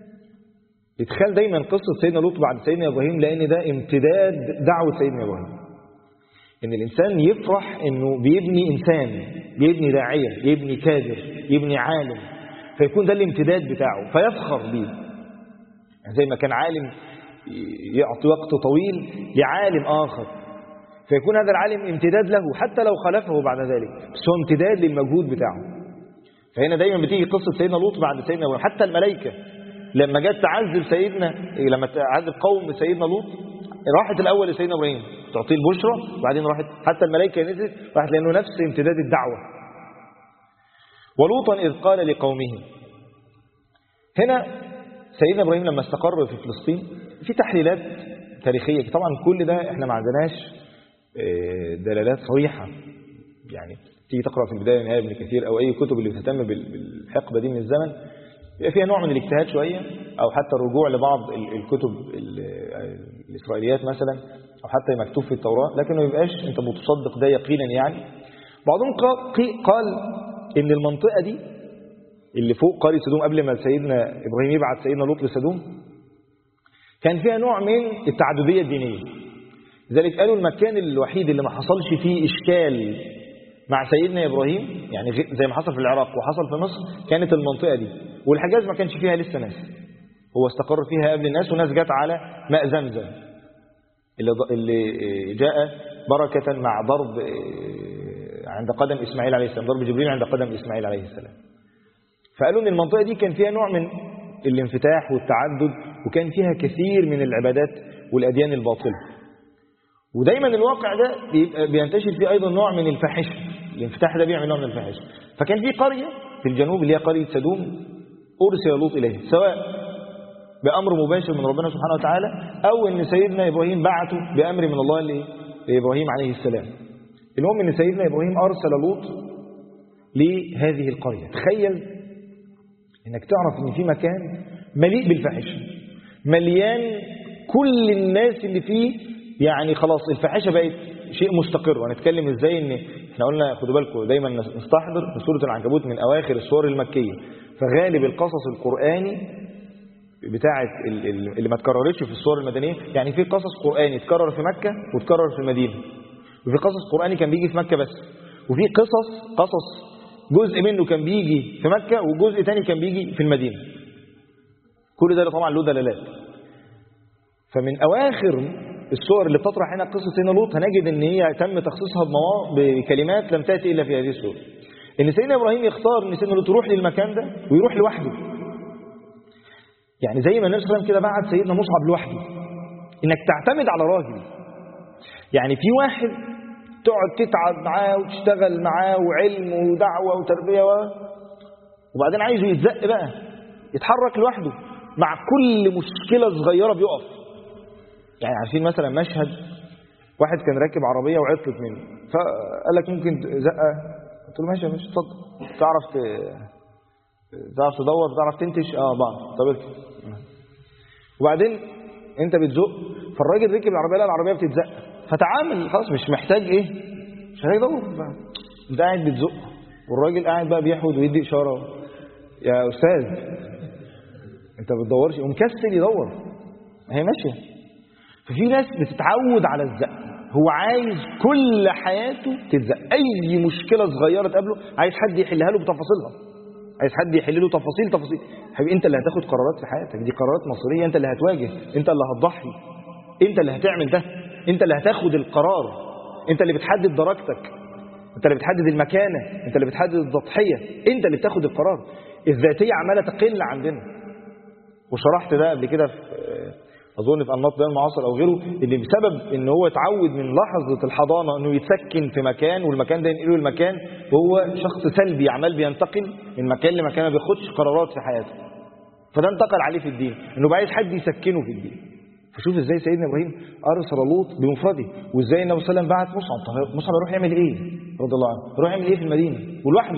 يتخيل دايما قصة سيدنا لوط بعد سيدنا إبراهيم، لأن ده امتداد دعوة سيدنا إبراهيم، إن الإنسان يفرح إنه بيبني إنسان، بيبني داعية، يبني كادر، يبني عالم، فيكون ده الامتداد بتاعه فيفخر بيه. يعني زي ما كان عالم يعطي وقت طويل لعالم آخر، فيكون هذا العالم امتداد له حتى لو خلفه بعد ذلك، بس هو امتداد للمجهود بتاعه. فهنا دايما بتيجي قصة سيدنا لوط بعد سيدنا إبراهيم. حتى الملائكة لما جت تعذب لما تعذب قوم سيدنا لوط راحت الأول لسيدنا إبراهيم تعطيه البشرى، وبعدين راحت حتى الملائكة نزلت راحت، لأنه نفس امتداد الدعوة. ولوطا إذ قال لقومه. هنا سيدنا إبراهيم لما استقر في فلسطين في تحليلات تاريخية، طبعا كل ده احنا ما عندناش دلالات صريحة، يعني تيجي تقرأ في البداية والنهاية ابن كثير أو أي كتب اللي بتهتم بالحقبة دي من الزمن يبقى فيها نوع من الاجتهاد شوية، أو حتى الرجوع لبعض الكتب الإسرائيليات مثلا، أو حتى مكتوب في التوراة، لكن ما يبقاش أنت متصدق ده يقينا. يعني بعضهم قال إن المنطقة دي اللي فوق قرية سدوم قبل ما سيدنا إبراهيم يبعث سيدنا لوط لسدوم كان فيها نوع من التعددية الدينية، لذلك قالوا المكان الوحيد اللي ما حصلش فيه إشكال مع سيدنا إبراهيم، يعني زي ما حصل في العراق وحصل في مصر، كانت المنطقة دي. والحجاز ما كانش فيها لسه ناس، هو استقر فيها قبل الناس، وناس جت على ماء زمزم اللي جاء بركة مع ضرب عند قدم إسماعيل عليه السلام، ضرب جبريل عند قدم إسماعيل عليه السلام. فقالوا ان المنطقة دي كان فيها نوع من الانفتاح والتعدد، وكان فيها كثير من العبادات والأديان الباطلة. ودايما الواقع ده بينتشر فيه أيضا نوع من الفاحشة، الانفتاح ده بيعمل نوع من الفاحشة. فكان في قرية في الجنوب اللي هي قرية سدوم أرسل لوط إليها، سواء بأمر مباشر من ربنا سبحانه وتعالى، أو أن سيدنا إبراهيم بعته بأمر من الله لإبراهيم عليه السلام. المهم أن سيدنا إبراهيم أرسل لوط لهذه القرية. تخيل انك تعرف ان في مكان مليء بالفاحشه، مليان كل الناس اللي فيه، يعني خلاص الفاحشه بقت شيء مستقر. وهنتكلم ازاي ان احنا قلنا خدوا بالكم دايما نستحضر في سوره العنكبوت من اواخر السور المكيه، فغالب القصص القراني بتاعه اللي ما اتكررتش في السور المدنيه، يعني في قصص قراني اتكرر في مكه واتكرر في المدينه، وفي قصص قراني كان بيجي في مكه بس، وفي قصص جزء منه كان بيجي في مكة وجزء تاني كان بيجي في المدينة. كل ده طبعا له دلالات. فمن أواخر السور اللي بتطرح هنا قصة سيدنا لوط هنجد ان هي تم تخصيصها بكلمات لم تأتي إلا في هذه السورة. ان سيدنا إبراهيم يختار ان سيدنا لوط يروح للمكان ده ويروح لوحده، يعني زي ما النبي صلى الله عليه وسلم كده بعت سيدنا مصعب لوحده. انك تعتمد على راجل، يعني في واحد تقعد تتعب معاه وتشتغل معاه وعلم ودعوة وتربية وبعدين عايزه يتزق بقى يتحرك لوحده مع كل مشكلة صغيرة بيقف. يعني عارفين مثلا مشهد واحد كان راكب عربية وعطلت منه، فقال لك ممكن زقة، قلت له ماشي اتفضل، تعرف تدور، تعرف تنتش؟ بعض. طب اركب. وبعدين انت بتزق، فالراجل ركب العربية، لا العربية بتتزق، فتعامل خلاص مش محتاج مش محتاج يدور بقى. انت قاعد بتزق والراجل قاعد بقى بيحود ويدي اشاره، يا استاذ انت ما بتدورش، ومكسل يدور، هي ماشيه. ففي ناس بتتعود على الزق، هو عايز كل حياته تتزق، اي مشكله صغيره تقابله عايز حد يحلها له بتفاصيلها، عايز حد يحل له تفاصيل. حبيبي انت اللي هتاخد قرارات في حياتك، دي قرارات مصيريه، انت اللي هتواجه، انت اللي هتضحي، انت اللي هتعمل ده، انت اللي هتاخد القرار، انت اللي بتحدد درجتك، انت اللي بتحدد المكانة، انت اللي بتحدد التضحية، انت اللي بتاخد القرار. الذاتية عمالة تقل عندنا، وشرحت ده قبل كده اظن في انماط ده المعاصر او غيره، اللي بسبب ان هو اتعود من لحظة الحضانة انه يتسكن في مكان، والمكان ده ينقله المكان، وهو شخص سلبي عمال بينتقل من مكان لمكان، ما بياخدش قرارات في حياته، فده انتقل عليه في الدين، انه بقى عايز حد يسكنه في الدين. فشوف ازاي سيدنا ابراهيم ارسل لوط بمفرده، وازاي النبي صلى الله عليه وسلم بعت مصعب. مصعب يروح يعمل ايه رضي الله عنه؟ يروح يعمل ايه في المدينه ولوحده؟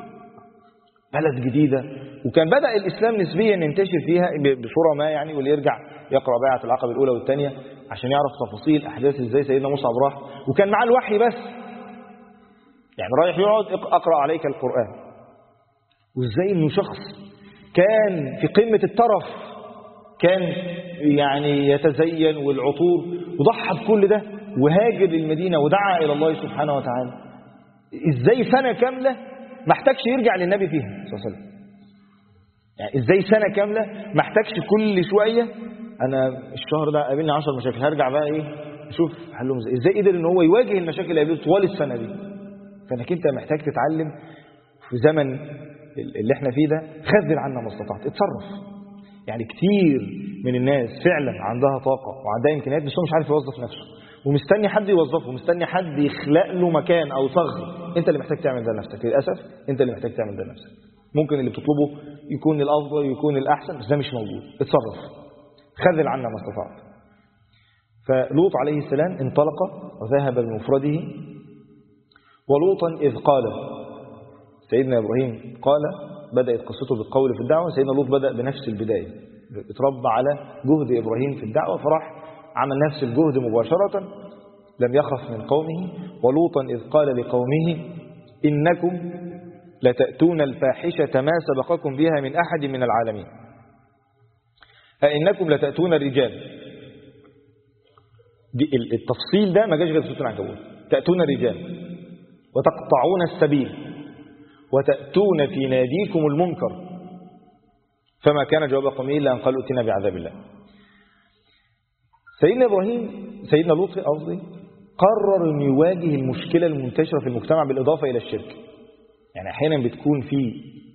بلد جديده، وكان بدا الاسلام نسبيا ينتشر فيها بصوره ما، يعني واللي يرجع يقرا بيعه العقبه الاولى والثانيه عشان يعرف تفاصيل احداث ازاي سيدنا مصعب راح، وكان معاه الوحي بس، يعني رايح يقعد اقرا عليك القران. وازاي انه شخص كان في قمه الترف، كان يعني يتزين والعطور، وضحى بكل ده وهاجر للمدينة ودعا إلى الله سبحانه وتعالى. إزاي سنة كاملة ما احتاجش يرجع للنبي فيها صلى الله عليه وسلم؟ يعني إزاي سنة كاملة ما احتاجش كل شوية أنا الشهر ده قابلني 10 مشاكل هرجع بقى أشوف حلهم إزاي قدر إن هو يواجه المشاكل اللي قابلته طوال السنة دي. فإنك أنت محتاج تتعلم في زمن اللي احنا فيه ده، خذل عنا ما استطعت، اتصرف. يعني كتير من الناس فعلا عندها طاقة وعندها إمكانيات، بس هو مش عارف يوظف نفسه، ومستني حد يوظفه، ومستني حد يخلق له مكان أو ثغر. أنت اللي محتاج تعمل ده لنفسك، للأسف أنت اللي محتاج تعمل ده لنفسك. ممكن اللي بتطلبه يكون الأفضل ويكون الأحسن، بس ده مش موجود. اتصرف، خذل عنا ما استطعت. فلوط عليه السلام انطلق وذهب بمفرده. ولوطا إذ قال، سيدنا إبراهيم قال، بدأت قصته بالقول في الدعوة، سيدنا لوط بدأ بنفس البداية، اتربى على جهد إبراهيم في الدعوة، فراح عمل نفس الجهد مباشرة، لم يخف من قومه. ولوطا إذ قال لقومه إنكم لتأتون الفاحشة ما سبقكم بها من أحد من العالمين، أئنكم لتأتون الرجال. التفصيل ده ما جاش غير في سورة العنكبوت، تأتون الرجال. وتقطعون السبيل وتأتون في ناديكم المنكر. فما كان جواب قومه إلا أن قالوا ائتنا بعذاب الله. سيدنا لوط قصدي قرر أن يواجه المشكلة المنتشرة في المجتمع بالإضافة إلى الشرك. يعني أحيانا بتكون في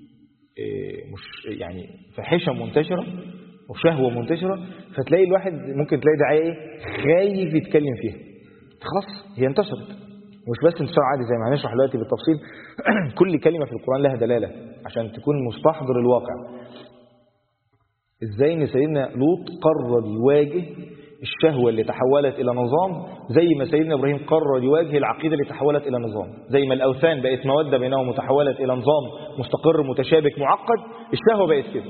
يعني فاحشة منتشرة وشهوة منتشرة، فتلاقي الواحد ممكن تلاقي داعية خايف يتكلم فيها. خلاص هي انتشرت، ومش بس انتشار عادي زي ما هنشرح دلوقتي بالتفصيل. كل كلمة في القرآن لها دلالة عشان تكون مستحضر الواقع. ازاي ان سيدنا لوط قرر يواجه الشهوة اللي تحولت إلى نظام، زي ما سيدنا إبراهيم قرر يواجه العقيدة اللي تحولت إلى نظام. زي ما الأوثان بقت مودة بينهم وتحولت إلى نظام مستقر متشابك معقد، الشهوة بقت كده.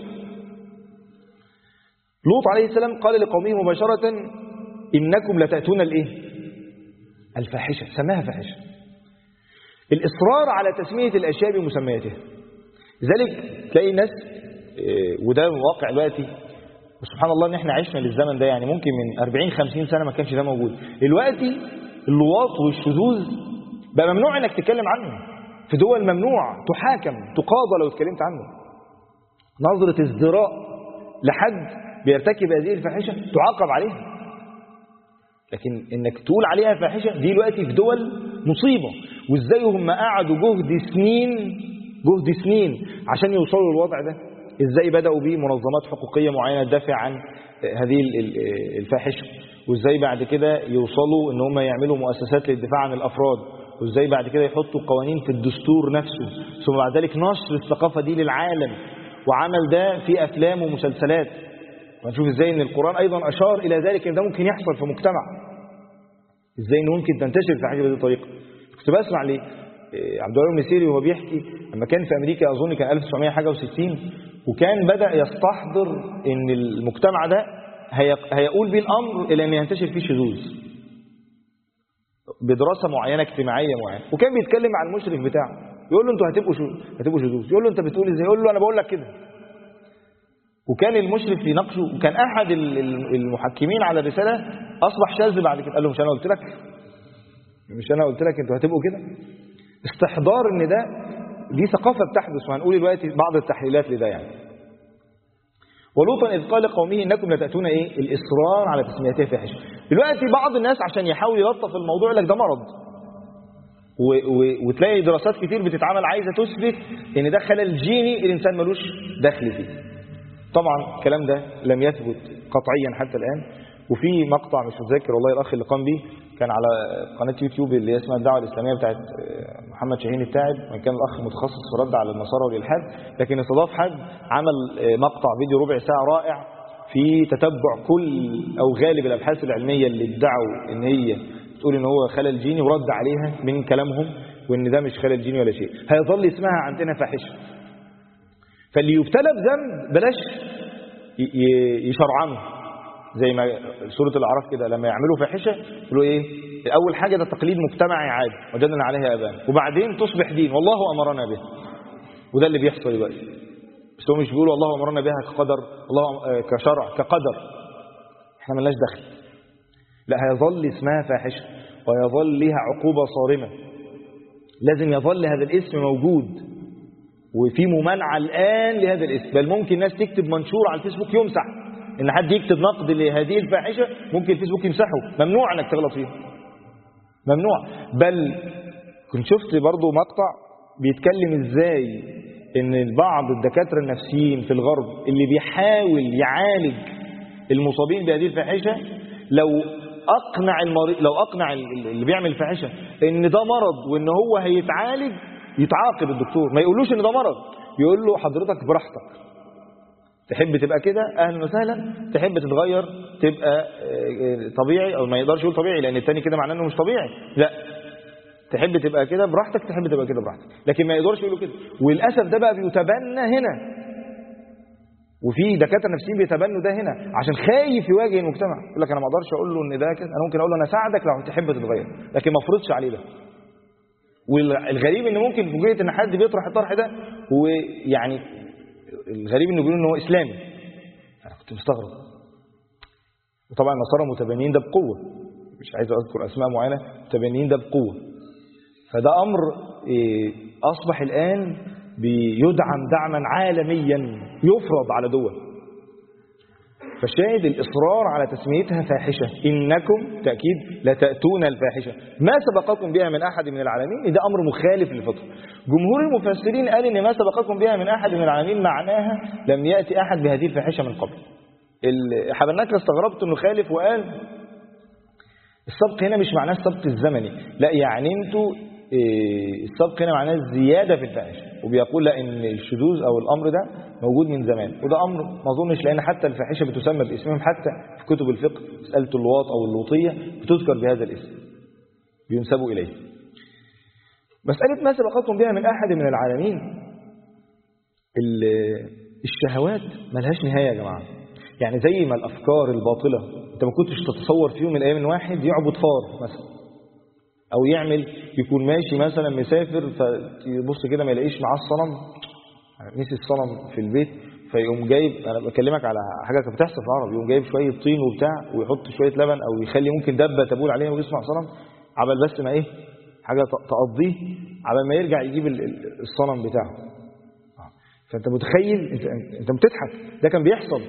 لوط عليه السلام قال لقومه مباشرة إنكم لتأتون الفاحشة، سماها فاحشة. الإصرار على تسمية الأشياء بمسمياتها، لذلك تلاقي الناس، وده واقع دلوقتي سبحان الله ان احنا عشنا للزمن ده. يعني ممكن من 40-50 سنة ما كانش ده موجود. دلوقتي اللواط والشذوذ بقى ممنوع انك تتكلم عنه، في دول ممنوع، تحاكم تقاضى لو اتكلمت عنه. نظرة ازدراء لحد بيرتكب هذه الفاحشة تعاقب عليها، لكن انك تقول عليها فاحشة دي دلوقتي في دول مصيبة. وازاي هم قعدوا جهد سنين عشان يوصلوا للوضع ده. ازاي بدأوا بيه منظمات حقوقية معينة تدافع عن هذه الفاحشة، وازاي بعد كده يوصلوا ان هم يعملوا مؤسسات للدفاع عن الافراد، وازاي بعد كده يحطوا قوانين في الدستور نفسه، ثم بعد ذلك نشر الثقافة دي للعالم، وعمل ده في افلام ومسلسلات. ونشوف ازاي ان القرآن ايضا اشار الى ذلك ان ده ممكن يحصل في مجتمع، ازاي انه ممكن تنتشر الفاحشة بهذه الطريقة. كنت بسمع ليه عبد الله المسيري وهو بيحكي لما كان في امريكا، اظن كان 1960، وكان بدأ يستحضر ان المجتمع ده هيقول بيه الامر الى ان ينتشر فيه شذوذ بدراسة معينة اجتماعية معينة. وكان بيتكلم مع المشرف بتاعه يقول له انتوا هتبقوا شذوذ. يقول له انت بتقول ازاي؟ يقول له انا بقول لك كده. وكان المشرف يناقشه، وكان احد المحكمين على الرسالة اصبح شاذ بعد كده. قال له مش انا قلت لك انتوا هتبقوا كده. استحضار ان ده دي ثقافة بتحدث، وهنقول دلوقتي بعض التحليلات لده. يعني ولوطا إذ قال قومه إنكم لتأتون الإصرار على تسميتها فاحشة. دلوقتي بعض الناس عشان يحاول يلطف الموضوع لك ده مرض، وتلاقي دراسات كتير بتتعمل عايزة تثبت ان ده خلل جيني الإنسان ملوش دخل فيه. طبعا الكلام ده لم يثبت قطعيا حتى الآن. وفي مقطع مش متذكر والله الأخ اللي قام بيه، كان على قناة يوتيوب اللي اسمها الدعوة الإسلامية بتاعت محمد شاهين التاعب، وإن كان الأخ متخصص في الرد على النصارى والإلحاد، لكن استضاف حد عمل مقطع فيديو ربع ساعة رائع في تتبع كل أو غالب الأبحاث العلمية اللي ادعوا إن هي تقول إن هو خلل جيني، ورد عليها من كلامهم وإن ده مش خلل جيني ولا شيء. هيظل اسمها عندنا فاحشة. فاللي يبتلى بذنب بلاش يشرعنه، زي ما سورة الأعراف كده لما يعملوا فاحشة يقولوا ايه؟ اول حاجة ده تقليد مجتمعي عادي وجدنا عليها ابانا، وبعدين تصبح دين والله امرنا به. وده اللي بيحصل دلوقتي. بس هو مش بيقولوا الله امرنا بها كقدر، الله كشرع كقدر، احنا ملناش دخل. لا، هيظل اسمها فاحشة ويظل لها عقوبة صارمة. لازم يظل هذا الاسم موجود، وفي ممانعة الآن لهذا الاسم. بل ممكن ناس تكتب منشور على الفيسبوك يمسح، ان حد يكتب نقد لهذه الفاحشة ممكن الفيسبوك يمسحه، ممنوع انك تغلط فيه، ممنوع. بل كنت شفت برضو مقطع بيتكلم ازاي ان بعض الدكاترة النفسيين في الغرب اللي بيحاول يعالج المصابين بهذه الفاحشة، لو اقنع اللي بيعمل الفاحشة ان ده مرض وان هو هيتعالج، يتعاقب الدكتور، ما يقولوش ان ده مرض، يقول له حضرتك براحتك، تحب تبقى كده اهلا وسهلا، تحب تتغير تبقى طبيعي، او ما يقدرش يقول طبيعي لان التاني كده معناه انه مش طبيعي، لا، تحب تبقى كده براحتك، تحب تبقى كده براحتك، لكن ما يقدرش يقولوا كده. وللاسف ده بقى بيتبنى هنا، وفي دكاتره نفسيين بيتبنوا ده هنا عشان خايف يواجه المجتمع. يقول لك انا ما اقدرش اقول له ان ده كده، انا ممكن اقول له انا اساعدك لو تحب تتغير، لكن ما افرضش عليه ده. والغريب ان ممكن فوجئت ان حد بيطرح الطرح ده، ويعني الغريب انه بيقولوا ان هو اسلامي. انا كنت مستغرب. وطبعا النصارى متبنيين ده بقوه، مش عايز اذكر اسماء معينه، متبنيين ده بقوه. فده أمر أصبح الآن بيدعم دعما عالميا يفرض على دول. فالشاهد الإصرار على تسميتها فاحشة، إنكم تأكيد لتأتون الفاحشة ما سبقكم بها من أحد من العالمين. ده أمر مخالف للفطرة. جمهور المفسرين قال إن ما سبقكم بها من أحد من العالمين معناها لم يأتي أحد بهذه الفاحشة من قبل. حبناك استغربت إنه خالف وقال السبق هنا مش معناه السبق الزمني، لا يعني انتوا السبق هنا معناه الزيادة في الفاحشة، وبيقول لا ان الشذوذ او الامر ده موجود من زمان، وده امر ما اظنش لان حتى الفاحشة بتسمى باسمهم، حتى في كتب الفقه مسألة اللواط او اللوطية بتذكر بهذا الاسم بينسبوا اليه. مسألة ما سبقكم بها من احد من العالمين، الشهوات ملهاش نهاية يا جماعة. يعني زي ما الافكار الباطلة انت ما كنتش تتصور في يوم من الايام ان واحد يعبد فار مثلا، او يعمل يكون ماشي مثلا مسافر فيبص كده ما يلاقيش معاه الصنم، نسي الصنم في البيت، فيقوم جايب، انا بكلمك على حاجه كانت بتحصل في العرب، يقوم جايب شويه طين وبتاع ويحط شويه لبن او يخلي ممكن دبه تبول عليها ويصنع صنم عبل بس ما ايه حاجه تقضيه عبل ما يرجع يجيب الصنم بتاعه. فانت متخيل، انت بتضحك، ده كان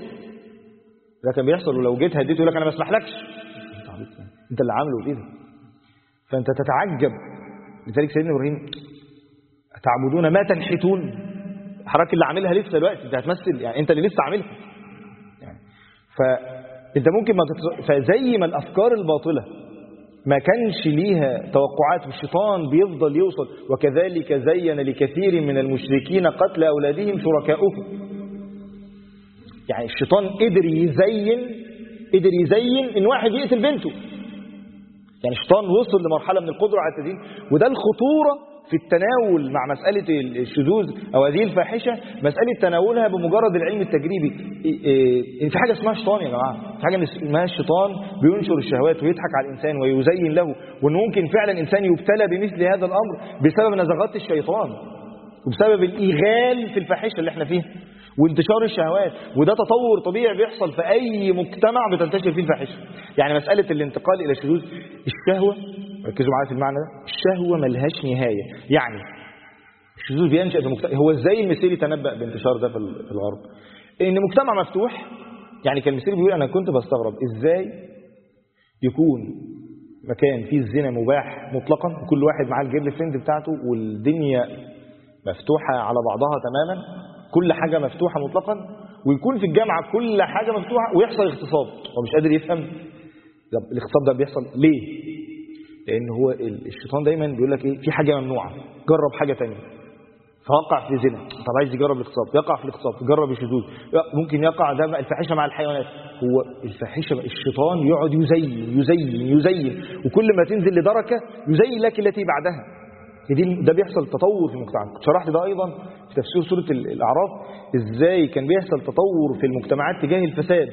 بيحصل ولو جيت هديته يقول لك انا ما اسمحلكش، انت اللي عامله كده. فانت تتعجب. لذلك سيدنا ابراهيم تعبدون ما تنحتون، الحركه اللي عاملها لسه دلوقتي انت هتمثل، يعني انت اللي لسه عاملها يعني. فانت ممكن ما فزي ما الافكار الباطله ما كانش ليها توقعات والشيطان بيفضل يوصل، وكذلك زين لكثير من المشركين قتل اولادهم شركاؤهم. يعني الشيطان قدر يزين ان واحد يقتل بنته. يعني الشيطان وصل لمرحلة من القدرة على التدين، وده الخطورة في التناول مع مسألة الشذوذ أو هذه الفاحشة، مسألة تناولها بمجرد العلم التجريبي. إن في حاجة اسمها شيطان يا جماعة، في حاجة اسمها الشيطان بينشر الشهوات ويضحك على الإنسان ويزين له، وإن ممكن فعلا إنسان يبتلى بمثل هذا الأمر بسبب نزغات الشيطان وبسبب الإيغال في الفاحشة اللي احنا فيها وانتشار الشهوات. وده تطور طبيعي بيحصل في أي مجتمع بتنتشر فيه الفاحشة. يعني مسألة الانتقال إلى الشذوذ، الشهوة، ركزوا معايا في المعنى ده، الشهوة ملهاش نهاية. يعني الشذوذ بينشأ في مجتمع، هو ازاي المثيل يتنبأ بانتشار ده في الغرب؟ إن مجتمع مفتوح. يعني كان المثيل بيقول أنا كنت بستغرب إزاي يكون مكان فيه الزنا مباح مطلقا وكل واحد معاه الجيرل فريند بتاعته والدنيا مفتوحة على بعضها تماما، كل حاجة مفتوحة مطلقا، ويكون في الجامعة كل حاجة مفتوحة ويحصل اغتصاب. هو مش قادر يفهم الاغتصاب ده بيحصل ليه؟ لأن هو الشيطان دايما بيقول لك ايه، في حاجة ممنوعة جرب حاجة تانية، فوقع في زنا، طب عايز يجرب الاغتصاب، يقع في الاغتصاب، يجرب الشذوذ، ممكن يقع ده الفاحشة مع الحيوانات. هو الفاحشة الشيطان يقعد يزين وكل ما تنزل لدرجة يزين لك التي بعدها. ده بيحصل تطور في المجتمع. شرحت ده أيضا في تفسير سورة الأعراف، إزاي كان بيحصل تطور في المجتمعات تجاه الفساد.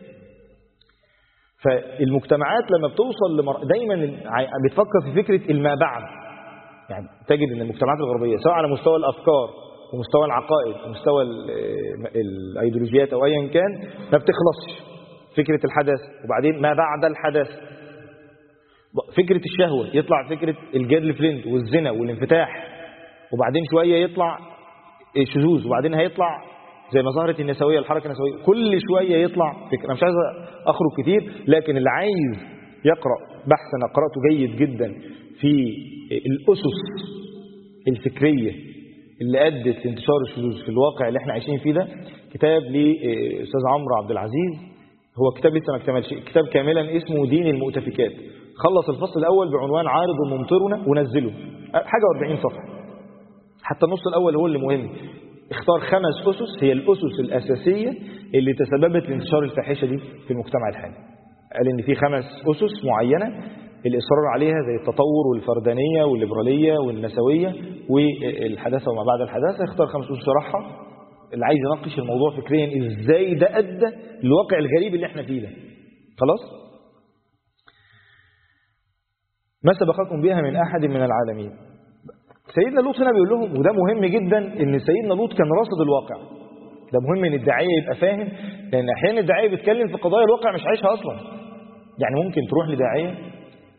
فالمجتمعات لما بتوصل دايما بتفكر في فكرة الما بعد. يعني تجد أن المجتمعات الغربية سواء على مستوى الأفكار ومستوى العقائد ومستوى الأيديولوجيات أو أيا كان ما بتخلصش. فكرة الحدث وبعدين ما بعد الحدث، فكرة الشهوة، يطلع فكرة الجيرل فريند والزنا والانفتاح، وبعدين شوية يطلع الشذوذ، وبعدين هيطلع زي ما ظهرت النسوية، الحركة النسوية، كل شوية يطلع فكرة. أنا مش عايز أخرج كتير، لكن اللي عايز يقرأ بحث أنا قرأته جيد جدا في الأسس الفكرية اللي أدت لانتشار الشذوذ في الواقع اللي احنا عايشين فيه ده، كتاب لأستاذ عمرو عبد العزيز، هو كتاب لسه ما اكتملش، كتاب كاملا اسمه دين المؤتفكات. خلص الفصل الأول بعنوان عارض ممطرنا ونزله، حاجة 40 صفحة، حتى النص الأول هو اللي مهم. اختار 5 أسس هي الأسس الأساسية اللي تسببت لانتشار الفاحشة دي في المجتمع الحالي. قال إن في 5 أسس معينة الإصرار عليها زي التطور والفردانية والليبرالية والنسوية والحداثة وما بعد الحداثة. اختار 5 أسس شرحها. اللي عايز يناقش الموضوع فكريا إزاي ده أدى للواقع الغريب اللي احنا فيه ده. خلاص؟ ما سبقكم بها من أحد من العالمين. سيدنا لوط هنا بيقول لهم، وده مهم جدا، ان سيدنا لوط كان راصد الواقع. ده مهم ان الداعية يبقى فاهم، لان احيانا الداعية بيتكلم في قضايا الواقع مش عايشها اصلا. يعني ممكن تروح لداعية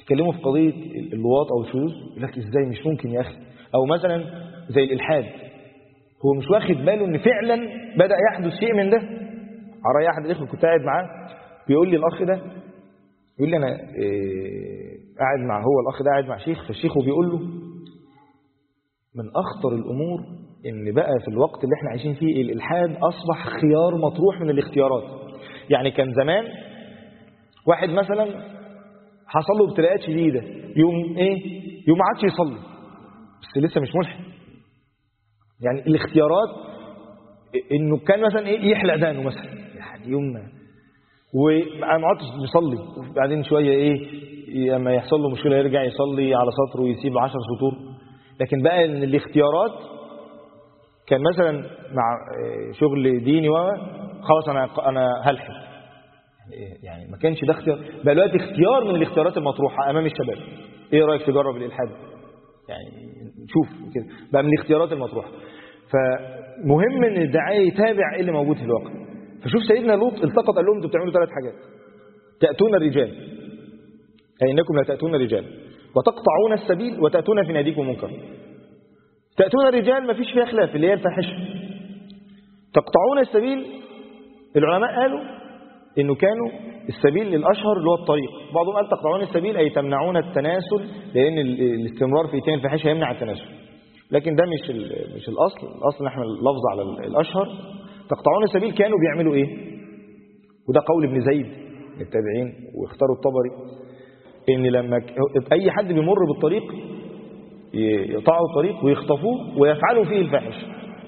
تكلموا في قضية اللواط أو الشذوذ يقول لك إزاي مش ممكن يا أخي. أو مثلا زي الإلحاد، هو مش واخد باله إن فعلا بدأ يحدث شيء من ده. على أحد الإخوة كنت قاعد معاه بيقول لي الأخ ده يقول لي أنا قاعد مع هو الأخ ده قاعد مع شيخ، فالشيخ بيقول له من أخطر الأمور إن بقى في الوقت اللي احنا عايشين فيه الإلحاد أصبح خيار مطروح من الاختيارات. يعني كان زمان واحد مثلا حصل له ابتلاءات شديدة يوم ما عادش يصلي بس لسه مش ملحد. يعني الاختيارات انه كان مثلا يحلق دانه مثلا، يعني يوم وما عادش يصلي، وبعدين شوية لما يحصل له مشكلة يرجع يصلي على سطر ويسيب 10 سطور. لكن بقى ان الاختيارات كان مثلا مع شغل ديني خلاص انا هلحق، يعني ما كانش ده اختيار، بقى دلوقتي اختيار من الاختيارات المطروحة امام الشباب. ايه رايك تجرب الالحاد؟ يعني شوف كده بقى من الاختيارات المطروحة. فمهم ان الداعية يتابع ايه اللي موجود في الواقع. فشوف سيدنا لوط التقط قال لهم انتوا بتعملوا 3 حاجات: تأتون الرجال، أي إنكم لا تأتون الرجال، وتقطعون السبيل، وتأتون في ناديكم منكر. تأتون الرجال ما فيش فيها خلاف، اللي هي الفاحشة. تقطعون السبيل، العلماء قالوا إنه كانوا السبيل الأشهر اللي هو الطريق. بعضهم قال تقطعون السبيل أي تمنعون التناسل، لأن الاستمرار في إتيان الفاحشة يمنع التناسل. لكن ده مش الأصل نحن اللفظ على الأشهر. تقطعون السبيل كانوا بيعملوا إيه؟ وده قول ابن زيد التابعين واختاروا الطبري، إن لما أي حد بيمر بالطريق يقطعوا الطريق ويخطفوه ويفعلوا فيه الفاحشة.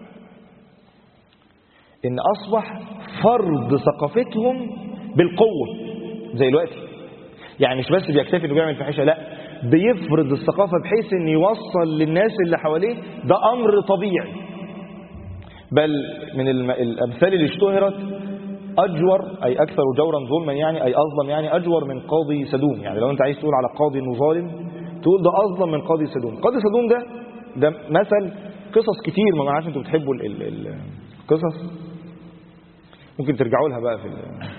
إن أصبح فرض ثقافتهم بالقوة زي دلوقتي. يعني مش بس بيكتفي إنه بيعمل فاحشة، لا، بيفرض الثقافة بحيث إن يوصل للناس اللي حواليه ده أمر طبيعي. بل من الأمثال اللي اشتهرت أجور، أي أكثر جورا ظلما، يعني أي أظلم، يعني أجور من قاضي سدوم. يعني لو أنت عايز تقول على قاضي إنه ظالم تقول ده أظلم من قاضي سدوم. قاضي سدوم ده مثل قصص كتير، ما عارف أنتوا بتحبوا القصص، ممكن ترجعوا لها بقى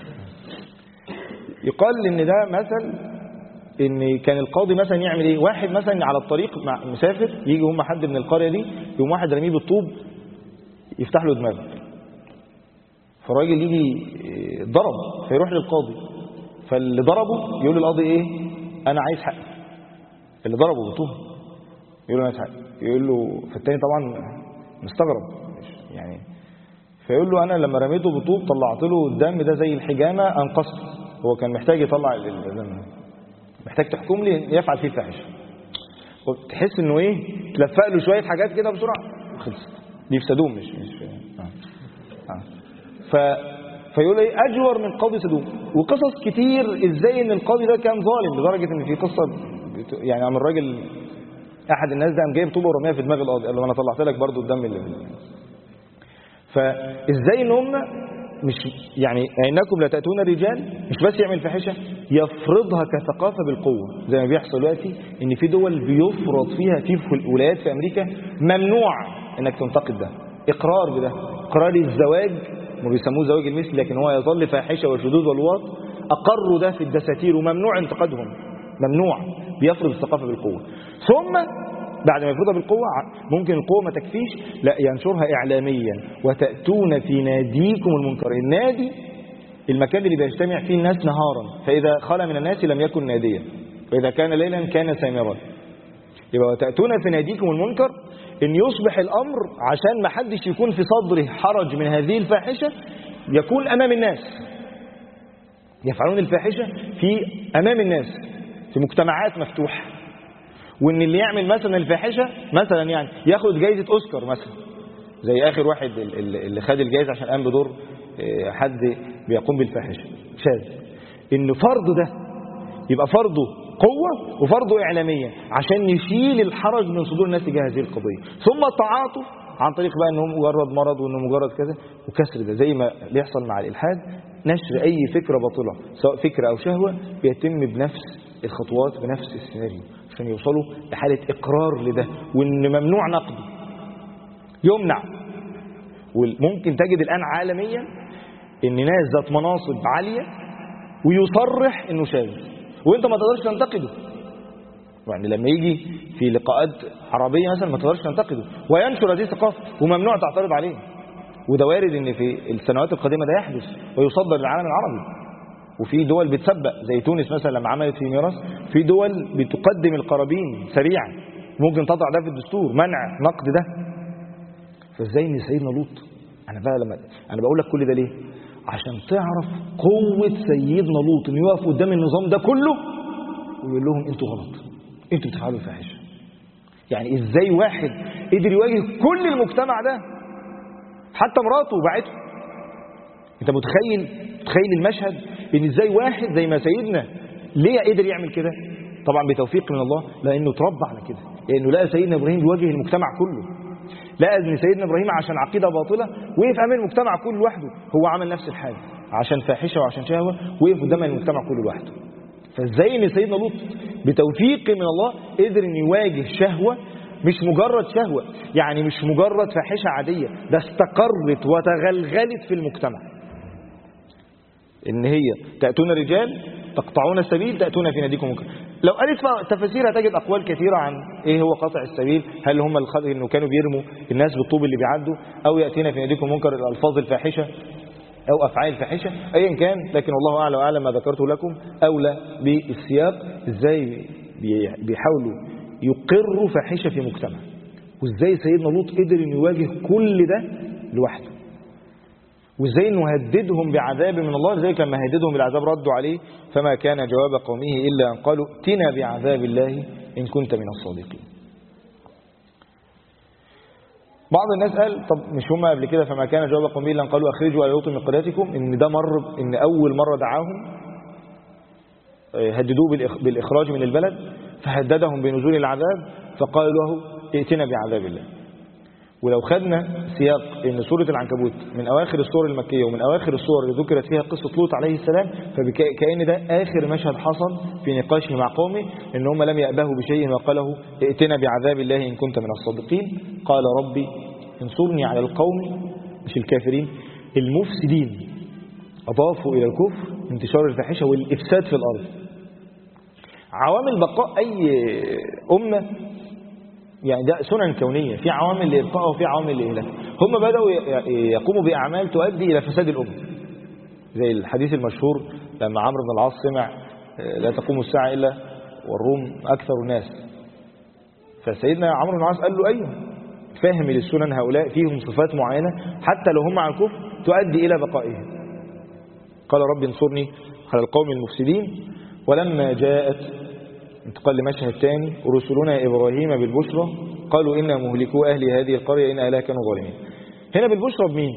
يقال إن ده مثل إن كان القاضي مثلا يعمل إيه. واحد مثلا على الطريق مع مسافر، يجي هم حد من القرية دي، يقوم واحد رميه بالطوب يفتح له دماغه، فالراجل يجي ضرب فيروح للقاضي، فاللي ضربه يقول للقاضي ايه؟ انا عايز حق. اللي ضربه بالطوب يقول له انا عايز حق، يقول له، فالتاني طبعا مستغرب يعني، فيقول له انا لما رميته بالطوب طلعت له الدم ده زي الحجامه انقصته، هو كان محتاج يطلع الدم، محتاج تحكم لي يفعل فيه فاحشه. وتحس انه تلفق له شويه حاجات كده بسرعه وخلصت. دي في سدوم مش فيقول أجور من قاضي سدوم. وقصص كتير إزاي إن القاضي ده كان ظالم، لدرجة إن في قصة يعني عن الراجل أحد الناس ده قام جايب طوبة ورميها في دماغ القاضي، قال له أنا طلعت لك برضو الدم اللي فإزاي إن هم مش يعني إنكم لا تأتون الرجال، مش بس يعمل فاحشة، يفرضها كثقافة بالقوة، زي ما بيحصل دلوقتي إن في دول بيفرض فيها، في الولايات في أمريكا ممنوع إنك تنتقد ده، إقرار بده، إقرار الزواج، ما بيسموه زواج المثل، لكن هو يظل فاحشة وشذوذ والواط، أقروا ده في الدساتير وممنوع انتقادهم، ممنوع، بيفرض الثقافة بالقوة. ثم بعد ما يفرضها بالقوة ممكن القوة ما تكفيش، لا، ينشرها إعلاميا. وتأتون في ناديكم المنكر. النادي المكان اللي بيجتمع فيه الناس نهارا، فإذا خلى من الناس لم يكن ناديا، وإذا كان ليلا كان سامرا. يبقى وتأتون في ناديكم المنكر، إن يصبح الأمر عشان ما حدش يكون في صدره حرج من هذه الفاحشة، يكون أمام الناس، يفعلون الفاحشة في أمام الناس في مجتمعات مفتوحة. وإن اللي يعمل مثلا الفاحشة مثلا يعني ياخد جايزة أوسكار مثلا، زي آخر واحد اللي خد الجايزة عشان قام بدور حد بيقوم بالفاحشة شاذ. إن فرض ده يبقى فرضه قوة وفرضه إعلاميا عشان يشيل الحرج من صدور الناس تجاه هذه القضية. ثم التعاطف عن طريق بقى أنه مجرد مرض وأنه مجرد كذا، وكسر ده زي ما بيحصل مع الإلحاد. نشر أي فكرة باطلة سواء فكرة أو شهوة بيتم بنفس الخطوات بنفس السيناريو عشان يوصلوا لحالة إقرار لده، وأن ممنوع نقده، يمنع. وممكن تجد الآن عالميا أن ناس ذات مناصب عالية ويصرح أنه شاذ، وانت ما تقدرش تنتقده يعني لما يجي في لقاءات عربية مثلا ما تقدرش تنتقده وينشر هذه الثقافة وممنوع تعترض عليه. وده وارد ان في السنوات القادمة ده يحدث ويصدر للعالم العربي. وفي دول بتسبق زي تونس مثلا لما عملت في ميراث، في دول بتقدم القرابين سريعا، ممكن تضع ده في الدستور منع نقد ده. فازاي ان سيدنا لوط، انا بقول لك كل ده ليه؟ عشان تعرف قوة سيدنا لوط انه يقف قدام النظام ده كله ويقول لهم انتوا غلط، انتوا بتفعلوا الفاحشه. يعني ازاي واحد قدر يواجه كل المجتمع ده حتى مراته وبعته؟ انت متخيل المشهد ان ازاي واحد زي ما سيدنا ليه قدر يعمل كده؟ طبعا بتوفيق من الله، لانه اتربى على كده، لانه لقى سيدنا ابراهيم بيواجه المجتمع كله. لقى ان سيدنا ابراهيم عشان عقيده باطله وقف امام المجتمع كله لوحده، هو عمل نفس الحاجه عشان فاحشه وعشان شهوه وقف قدام المجتمع كله لوحده. فازاي ان سيدنا لوط بتوفيق من الله قدر ان يواجه شهوه، مش مجرد شهوه، يعني مش مجرد فاحشه عاديه، ده استقرت وتغلغلت في المجتمع. ان هي تاتون الرجال تقطعون السبيل تاتون في ناديكم منكر. لو قريت تفاسير هتجد اقوال كثيره عن ايه هو قطع السبيل، هل هم انه كانوا بيرموا الناس بالطوب اللي بيعدوا، او ياتينا في ناديكم منكر الالفاظ الفاحشه او افعال فاحشه، ايا كان، لكن الله اعلى واعلم ما ذكرته لكم اولى بالسياق. ازاي بيحاولوا يقروا فاحشه في مجتمع، وازاي سيدنا لوط قدر انه يواجه كل ده لوحده، وازاي انه هددهم بعذاب من الله. لذلك لما هددهم بالعذاب ردوا عليه، فما كان جواب قومه الا ان قالوا ائتنا بعذاب الله ان كنت من الصادقين. بعض الناس قال طب مش هم قبل كده فما كان جواب قومه الا ان قالوا اخرجوا آل لوط من قريتكم، ان ده ان اول مره دعاهم هددوه بالاخراج من البلد، فهددهم بنزول العذاب فقالوا له ائتنا بعذاب الله. ولو خدنا سياق ان سورة العنكبوت من اواخر السور المكية ومن اواخر السور اللي ذكرت فيها قصة لوط عليه السلام، فكأن ده اخر مشهد حصل في نقاشه مع قومه، ان هم لم يأبهوا بشيء وقاله ائتنا بعذاب الله ان كنت من الصادقين. قال ربي انصرني على القوم، مش الكافرين، المفسدين. اضافوا الى الكفر انتشار الفاحشة والافساد في الارض. عوامل بقاء اي امة يعني ده سنن كونية، في عوامل لإبقائها وفي عوامل لإهلاكها. هم بدأوا يقوموا بأعمال تؤدي إلى فساد الأمة، زي الحديث المشهور لما عمرو بن العاص سمع لا تقوم الساعة إلا والروم أكثر الناس، فسيدنا عمرو بن العاص قال له أيوه، فاهم للسنن هؤلاء فيهم صفات معينة حتى لو هم على الكفر تؤدي إلى بقائهم. قال رب انصرني على القوم المفسدين. ولما جاءت، انتقل لمشهد ثاني، رسلنا إبراهيم بالبشرى قالوا إنا مهلكو أهل هذه القرية إن أهلها كانوا ظالمين. هنا بالبشرى بمين؟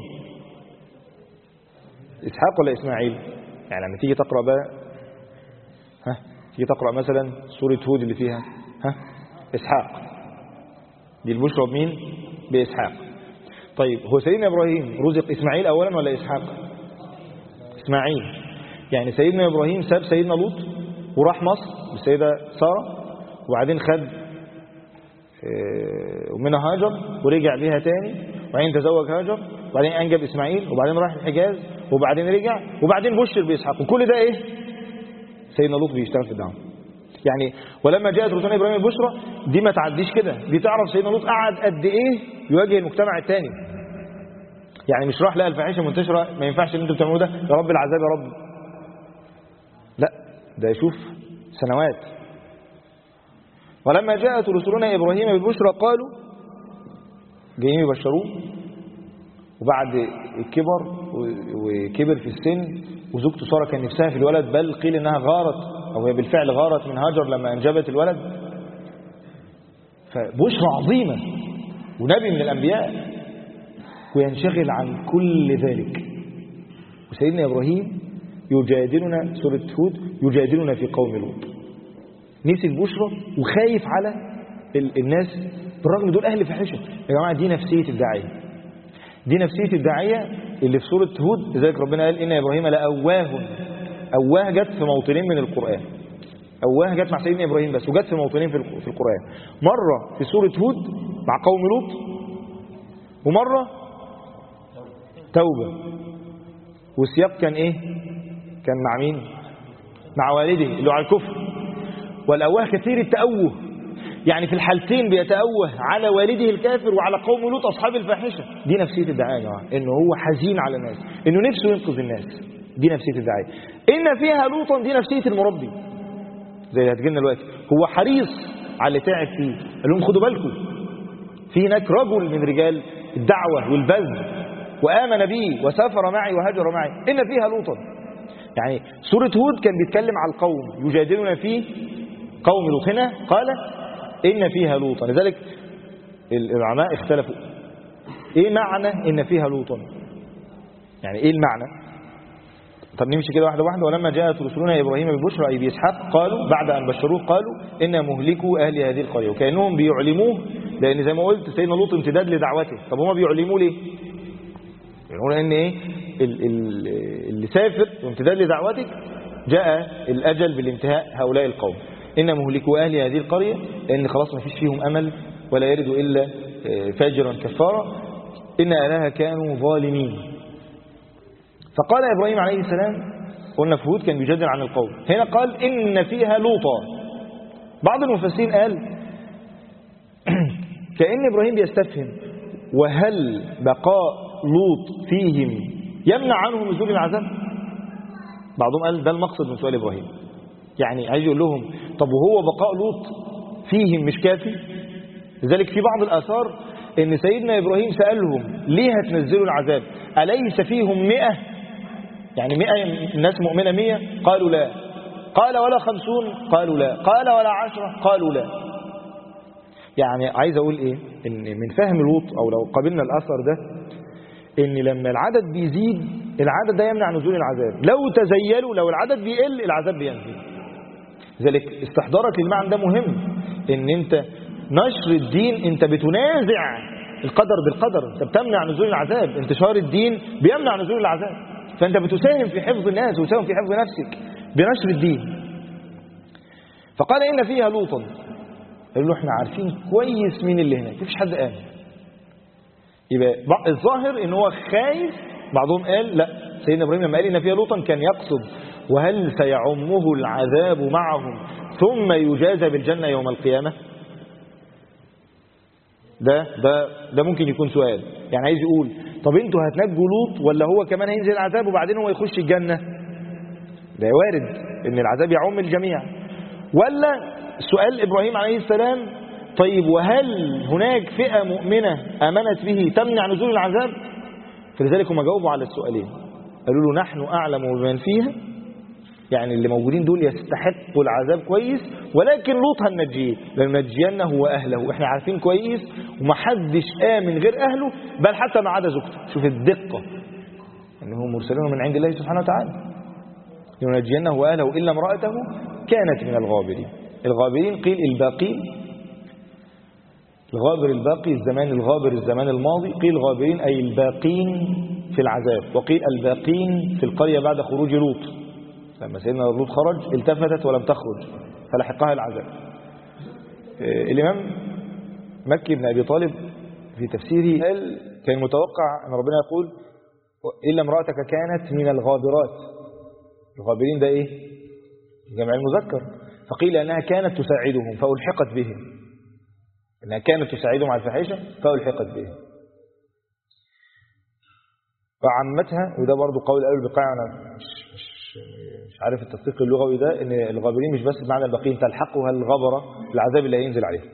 إسحاق ولا إسماعيل؟ يعني لما تيجي تقرأ بقى تيجي تقرأ مثلا سورة هود اللي فيها إسحاق، دي البشرى بمين؟ بإسحاق. طيب هو سيدنا إبراهيم رزق إسماعيل أولا ولا إسحاق؟ إسماعيل. يعني سيدنا إبراهيم ساب سيدنا لوط وراح مصر بالسيدة سارة، وبعدين خد منها هاجر ورجع بيها تاني، وبعدين تزوج هاجر، وبعدين أنجب إسماعيل، وبعدين راح الحجاز، وبعدين رجع، وبعدين بشر بإسحاق. وكل ده إيه؟ سيدنا لوط بيشتغل في الدعوة. يعني ولما جاءت رسولنا إبراهيم البشرى دي ما تعديش كده، دي تعرف سيدنا لوط قعد قد إيه يواجه المجتمع التاني. يعني مش راح لقى الفاحشة منتشرة ما ينفعش اللي انتوا بتعملوه ده، يا رب العذاب يا رب، لا، ده يشوف سنوات. ولما جاءت رسلنا إبراهيم بالبشرى قالوا، جايين يبشروه وبعد الكبر وكبر في السن، وزوجته سارة كان نفسها في الولد، بل قيل انها غارت او هي بالفعل غارت من هاجر لما انجبت الولد. فبشرى عظيمة ونبي من الأنبياء، وينشغل عن كل ذلك. وسيدنا إبراهيم يجادلنا، سورة هود، يجادلنا في قوم لوط، نسي البشرى وخايف على الناس، بالرغم دول أهل فاحشة. يا جماعة دي نفسية الداعية، دي نفسية الداعية اللي في سورة هود. لذلك ربنا قال إن إبراهيم لأواه. أواه جت في موطنين من القرآن، أواه جت مع سيدنا إبراهيم بس، وجت في موطنين في القرآن، مرة في سورة هود مع قوم لوط، ومرة توبة. والسياق كان إيه؟ كان مع مين؟ مع والده اللي على الكفر. والأواه كثير التأوه، يعني في الحالتين بيتأوه على والده الكافر وعلى قوم لوط أصحاب الفاحشة. دي نفسية الداعية يا جماعة، إنه هو حزين على الناس، إنه نفسه ينقذ الناس. دي نفسية الداعية. إن فيها لوطا دي نفسية المربي، زي اللي هتجيلنا دلوقتي. هو حريص على اللي تعب فيه، قال لهم خدوا بالكم في هناك رجل من رجال الدعوة والبذل وآمن بي وسافر معي وهاجر معي، إن فيها لوطا. يعني سورة هود كان بيتكلم على القوم يجادلون فيه قوم لوط، هنا قال إن فيها لوطا. لذلك العلماء اختلفوا إيه معنى إن فيها لوطا، يعني إيه المعنى. طب نمشي كده واحدة واحدة. ولما جاءت رسلنا إبراهيم بالبشرى أي بإسحاق قالوا بعد أن بشروه قالوا إن مهلكوا أهل هذه القرية، وكأنهم بيعلموه، لأن زي ما قلت سيدنا لوط امتداد لدعوته. طب هما بيعلموه ليه؟ يقولون إن إيه اللي سافر وامتداد لدعوتك جاء الأجل بالانتهاء هؤلاء القوم. إن مهلكوا أهل هذه القرية، لأن خلاص ما فيش فيهم أمل ولا يرد إلا فاجرا كفارا، إن أهلها كانوا ظالمين. فقال إبراهيم عليه السلام، قلنا في هود كان بيجادل عن القوم، هنا قال إن فيها لوطا. بعض المفسرين قال كأن إبراهيم بيستفهم وهل بقاء لوط فيهم يمنع عنهم نزول العذاب. بعضهم قال ده المقصد من سؤال إبراهيم، يعني عايز يقول لهم طب وهو بقاء لوط فيهم مش كافي. لذلك في بعض الآثار إن سيدنا إبراهيم سألهم ليه هتنزلوا العذاب، أليس فيهم 100، يعني 100 الناس مؤمنة 100؟ قالوا لا. قال ولا 50؟ قالوا لا. قال ولا 10؟ قالوا لا. يعني عايز أقول إيه، إن من فهم لوط أو لو قابلنا الأثر ده، إن لما العدد بيزيد العدد ده يمنع نزول العذاب، لو تزيلوا لو العدد بيقل العذاب بينزل. لذلك استحضارك للمعنى ده مهم، إن أنت نشر الدين أنت بتنازع القدر بالقدر، أنت بتمنع نزول العذاب. انتشار الدين بيمنع نزول العذاب، فأنت بتساهم في حفظ الناس وتساهم في حفظ نفسك بنشر الدين. فقال إن فيها لوطا، قالوا له احنا عارفين كويس مين اللي هناك، مفيش حد آمن. يبقى الظاهر ان هو خايف. بعضهم قال لا، سيدنا إبراهيم لما قال إن فيها لوطا كان يقصد وهل سيعمه العذاب معهم ثم يجازى بالجنة يوم القيامة. ده ممكن يكون سؤال، يعني عايز يقول طب انتوا هتنجوا لوط ولا هو كمان هينزل العذاب وبعدين هو يخش الجنة؟ ده وارد ان العذاب يعم الجميع. ولا سؤال إبراهيم عليه السلام طيب وهل هناك فئة مؤمنة آمنت به تمنع نزول العذاب؟ فلذلك هم جاوبوا على السؤالين، قالوا له نحن أعلم بمن فيها، يعني اللي موجودين دول يستحقوا العذاب كويس، ولكن لوط هننجيه لننجينه وأهله، احنا عارفين كويس ومحدش آمن غير أهله، بل حتى ما عدا زوجته. شوف الدقة، أنه مرسلون من عند الله سبحانه وتعالى. لننجينه وأهله إلا امرأته كانت من الغابرين. الغابرين قيل الباقين، الغابر الباقي الزمان الغابر الزمان الماضي، قيل غابرين أي الباقين في العذاب، وقيل الباقين في القرية بعد خروج لوط. لما سيدنا لوط خرج التفتت ولم تخرج فلحقها العذاب. الإمام مكي بن أبي طالب في تفسيره قال كان متوقع أن ربنا يقول إلا امرأتك كانت من الغابرات. الغابرين ده إيه؟ جمع المذكر، فقيل أنها كانت تساعدهم فألحقت بهم، أنها كانت تساعدهم على الفحيشة فألحقت بهم وعمتها. وده برضو قول أهل البقاع، أنا مش عارف التدقيق اللغوي ده، ان الغابرين مش بس بمعنى الباقين، تلحقها الغبرة العذاب اللي هينزل عليهم.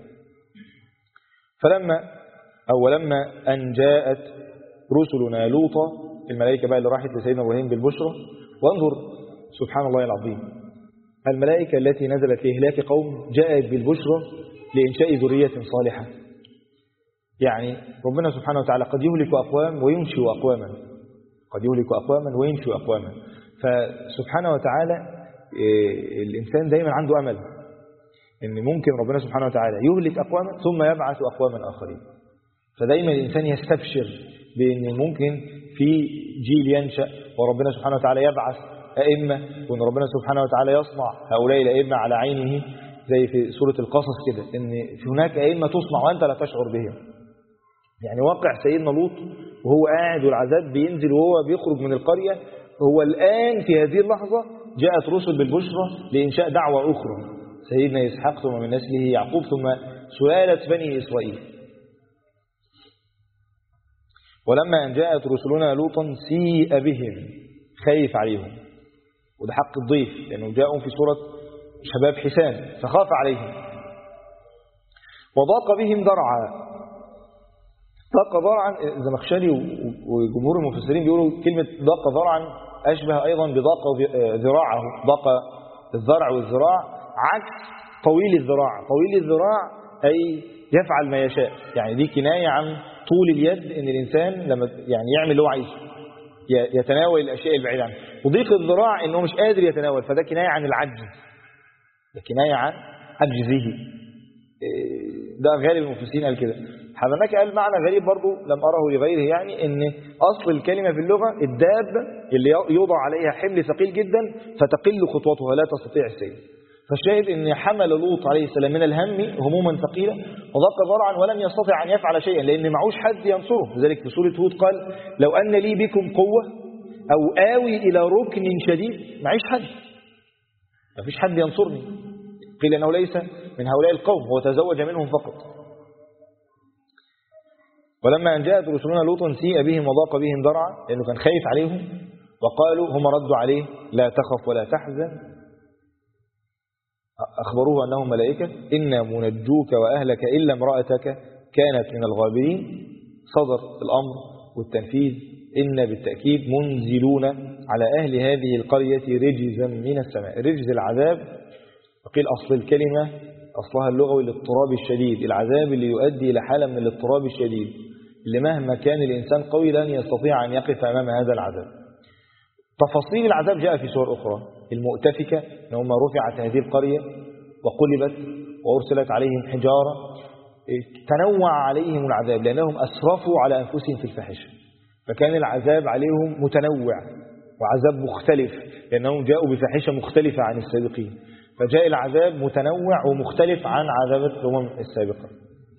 ولما أن جاءت رسلنا لوطا، الملائكة بقى اللي راحت لسيدنا إبراهيم بالبشرى. وانظر سبحان الله العظيم، الملائكة التي نزلت لإهلاك قوم جاءت بالبشرى لإنشاء ذرية صالحة. يعني ربنا سبحانه وتعالى قد يهلك أقوام وينشئ أقواما، قد يهلك أقواما وينشئ أقواما. فسبحانه وتعالى الإنسان دايما عنده أمل إن ممكن ربنا سبحانه وتعالى يهلك أقواما ثم يبعث أقواما آخرين. فدايما الإنسان يستبشر بأن ممكن في جيل ينشأ وربنا سبحانه وتعالى يبعث أئمة، وأن ربنا سبحانه وتعالى يصنع هؤلاء الأئمة على عينه، زي في سورة القصص كده، إن في هناك أئمة تصنع وأنت لا تشعر بهم. يعني واقع سيدنا لوط وهو قاعد والعذاب بينزل وهو بيخرج من القرية، هو الآن في هذه اللحظة جاءت رسل بالبشرى لإنشاء دعوة أخرى سيدنا إسحاق ثم من نسله يعقوب ثم سلالة بني إسرائيل. ولما أن جاءت رسلنا لوطا سيء بهم، خايف عليهم، وده حق الضيف لأنه جاءوا في صورة شباب حسان فخاف عليهم. وضاق بهم ذرعا. ضاق ذرعا الزمخشري وجمهور المفسرين بيقولوا كلمة ضاق ذرعا أشبه أيضا بضاق ذراعه. ضاق الذرع والذراع عكس طويل الذراع. طويل الذراع أي يفعل ما يشاء، يعني دي كناية عن طول اليد، إن الإنسان لما يعني يعمل اللي هو عايزه، يتناول الأشياء البعيدة عنه. وضيق الذراع إنه مش قادر يتناول، فده كناية عن العجز، ده كناية عن عجزه. ده غالب المفسرين قال كده. حمامك قال معنى غريب برضو لم أره لغيره، يعني إن أصل الكلمة في اللغة الدابة اللي يوضع عليها حمل ثقيل جدا فتقل خطوتها لا تستطيع السير. فالشاهد إن حمل لوط عليه السلام من الهم هموما ثقيلة وضاق ذرعا ولم يستطع أن يفعل شيئا لأن معوش حد ينصره. لذلك في سورة هود قال لو أن لي بكم قوة أو آوي إلى ركن شديد، معيش حد، ما فيش حد ينصرني. قيل أنه ليس من هؤلاء القوم، هو تزوج منهم فقط. ولما أن جاءت رسلنا لوطا سيء بهم وضاق بهم ذرعا، لأنه كان خايف عليهم. وقالوا هم ردوا عليه لا تخف ولا تحزن، أخبروه أنهم ملائكة، إنا منجوك وأهلك إلا امرأتك كانت من الغابرين. صدر الأمر والتنفيذ. إن بالتأكيد منزلون على أهل هذه القرية رجزا من السماء. رجز العذاب، وقيل أصل الكلمة أصلها اللغوي الاضطراب الشديد، العذاب اللي يؤدي إلى حالة من الاضطراب الشديد اللي مهما كان الإنسان قوي لن يستطيع أن يقف أمام هذا العذاب. تفاصيل العذاب جاء في سور أخرى. المؤتفكة أنهم رفعت هذه القرية وقلبت وأرسلت عليهم حجارة. تنوع عليهم العذاب لأنهم أسرفوا على أنفسهم في الفحش، فكان العذاب عليهم متنوع وعذاب مختلف لأنهم جاءوا بفحشة مختلفة عن السابقين، فجاء العذاب متنوع ومختلف عن عذاب الأمم السابقة.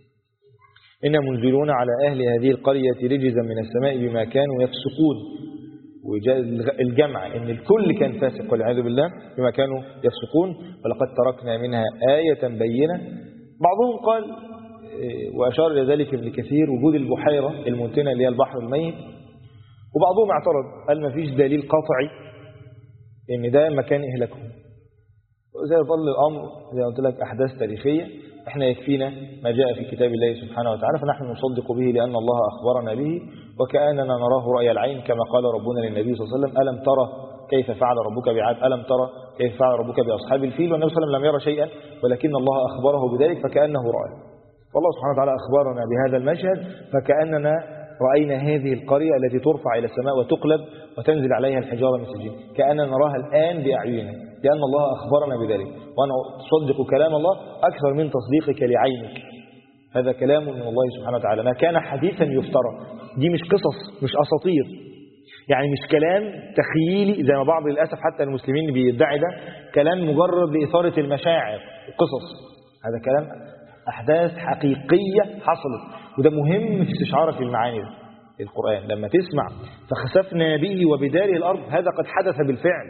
إن منزلون على أهل هذه القرية رجزا من السماء بما كانوا يفسقون. وجاء الجمع إن الكل كان فاسق والعياذ بالله بما كانوا يفسقون. ولقد تركنا منها آية بينة. بعضهم قال وأشار إلى ذلك ابن كثير وجود البحيرة المنتنة اللي هي البحر الميت. وبعضهم اعترض قال ما فيش دليل قطعي إن ده مكان إهلاكهم. وزي ظل الأمر زي ما قلت لك أحداث تاريخية، احنا يكفينا ما جاء في كتاب الله سبحانه وتعالى فنحن نصدق به لأن الله أخبرنا به وكأننا نراه رأي العين كما قال ربنا للنبي صلى الله عليه وسلم ألم ترى كيف فعل ربك بعاد ألم ترى كيف فعل ربك بأصحاب الفيل. والنبي صلى الله عليه وسلم لم يرى شيئا ولكن الله أخبره بذلك فكأنه رأى. والله سبحانه وتعالى أخبرنا بهذا المشهد فكأننا رأينا هذه القرية التي ترفع إلى السماء وتقلب وتنزل عليها الحجارة من سجين كأننا نراها الآن بأعيننا لأن الله أخبرنا بذلك. وأنا أصدق كلام الله أكثر من تصديقك لعينك. هذا كلام من الله سبحانه وتعالى ما كان حديثا يفترى. دي مش قصص مش أساطير، يعني مش كلام تخيلي زي ما بعض للأسف حتى المسلمين بيدعي ده كلام مجرد لإثارة المشاعر وقصص. هذا كلام أحداث حقيقية حصلت. وده مهم في استشعارك للمعاني القرآن. لما تسمع فخسفنا به وبداره الأرض هذا قد حدث بالفعل.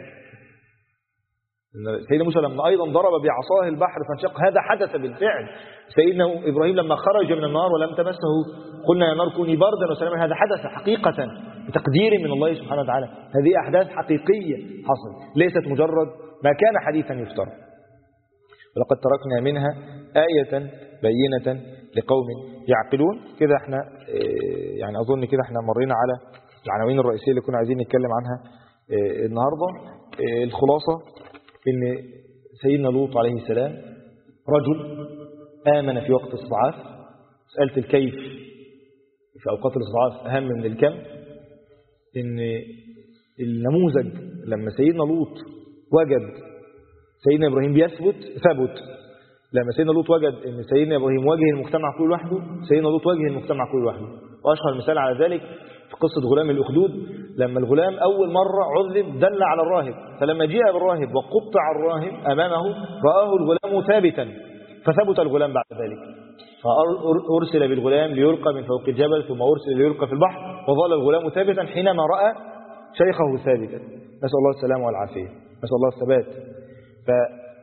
سيدنا موسى لما أيضا ضرب بعصاه البحر فانشق هذا حدث بالفعل. سيدنا إبراهيم لما خرج من النار ولم تمسه قلنا يا نار كوني بردا وسلاما هذا حدث حقيقة بتقدير من الله سبحانه وتعالى. هذه أحداث حقيقية حصلت ليست مجرد ما كان حديثا يفترى. ولقد تركنا منها آية بينة لقوم يعقلون. كده احنا يعني أظن كده احنا مرينا على العناوين الرئيسية اللي كنا عايزين نتكلم عنها النهاردة. الخلاصة إن سيدنا لوط عليه السلام رجل آمن في وقت الصعاف. سألت الكيف في أوقات الاستضعاف أهم من الكم. إن النموذج لما سيدنا لوط وجد سيدنا إبراهيم بيثبت ثبت. لما سيدنا لوط وجد إن سيدنا إبراهيم واجه المجتمع كله لوحده سيدنا لوط واجه المجتمع كله لوحده. وأشهر مثال على ذلك في قصة غلام الأخدود لما الغلام أول مرة عذب دل على الراهب فلما جاء بالراهب وقطع الراهب أمامه رآه الغلام ثابتا فثبت الغلام بعد ذلك فأرسل بالغلام ليلقى من فوق الجبل ثم أرسل ليلقى في البحر وظل الغلام ثابتا حينما رأى شيخه ثابتا. نسأل الله السلامة والعافية نسأل الله الثبات.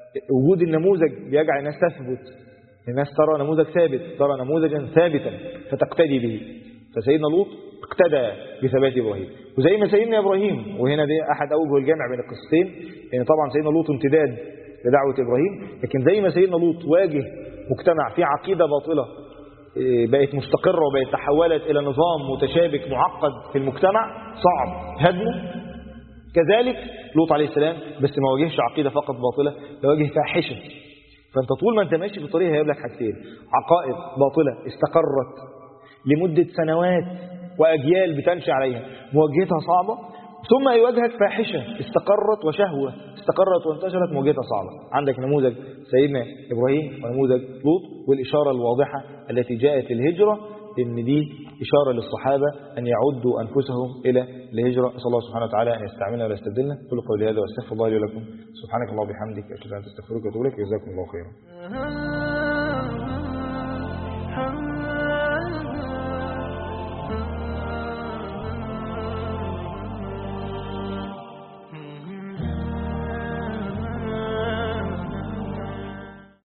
فوجود النموذج بيجعل الناس تثبت، الناس ترى نموذج ثابت، ترى نموذجا ثابتا فتقتدي به. فسيدنا لوط اقتدى بثبات إبراهيم، وزي ما سيدنا إبراهيم، وهنا دي أحد أوجه الجمع بين القصتين، يعني طبعا سيدنا لوط امتداد لدعوة إبراهيم، لكن زي ما سيدنا لوط واجه مجتمع فيه عقيدة باطلة بقت مستقرة وبقت تحولت إلى نظام متشابك معقد في المجتمع صعب هدمه، كذلك لوط عليه السلام بس ما واجهش عقيدة فقط باطلة، ده واجه فاحشة. فأنت طول ما أنت ماشي في الطريق هيقابلك حاجتين: عقائد باطلة استقرت لمدة سنوات وأجيال بتنشأ عليها مواجهتها صعبة، ثم يواجهك فاحشة استقرت وشهوة استقرت وانتشرت مواجهتها صعبة. عندك نموذج سيدنا إبراهيم ونموذج لوط، والإشارة الواضحة التي جاءت الهجرة إن دي إشارة للصحابة أن يعدوا أنفسهم إلى الهجرة. أسأل الله سبحانه وتعالى أن يستعملنا ولا يستبدلنا. كل قولي هذا واستغفر الله لي ولكم. سبحانك اللهم وبحمدك أشهد أن لا إله إلا أنت أستغفرك وأتوب إليك. جزاكم الله خيرا.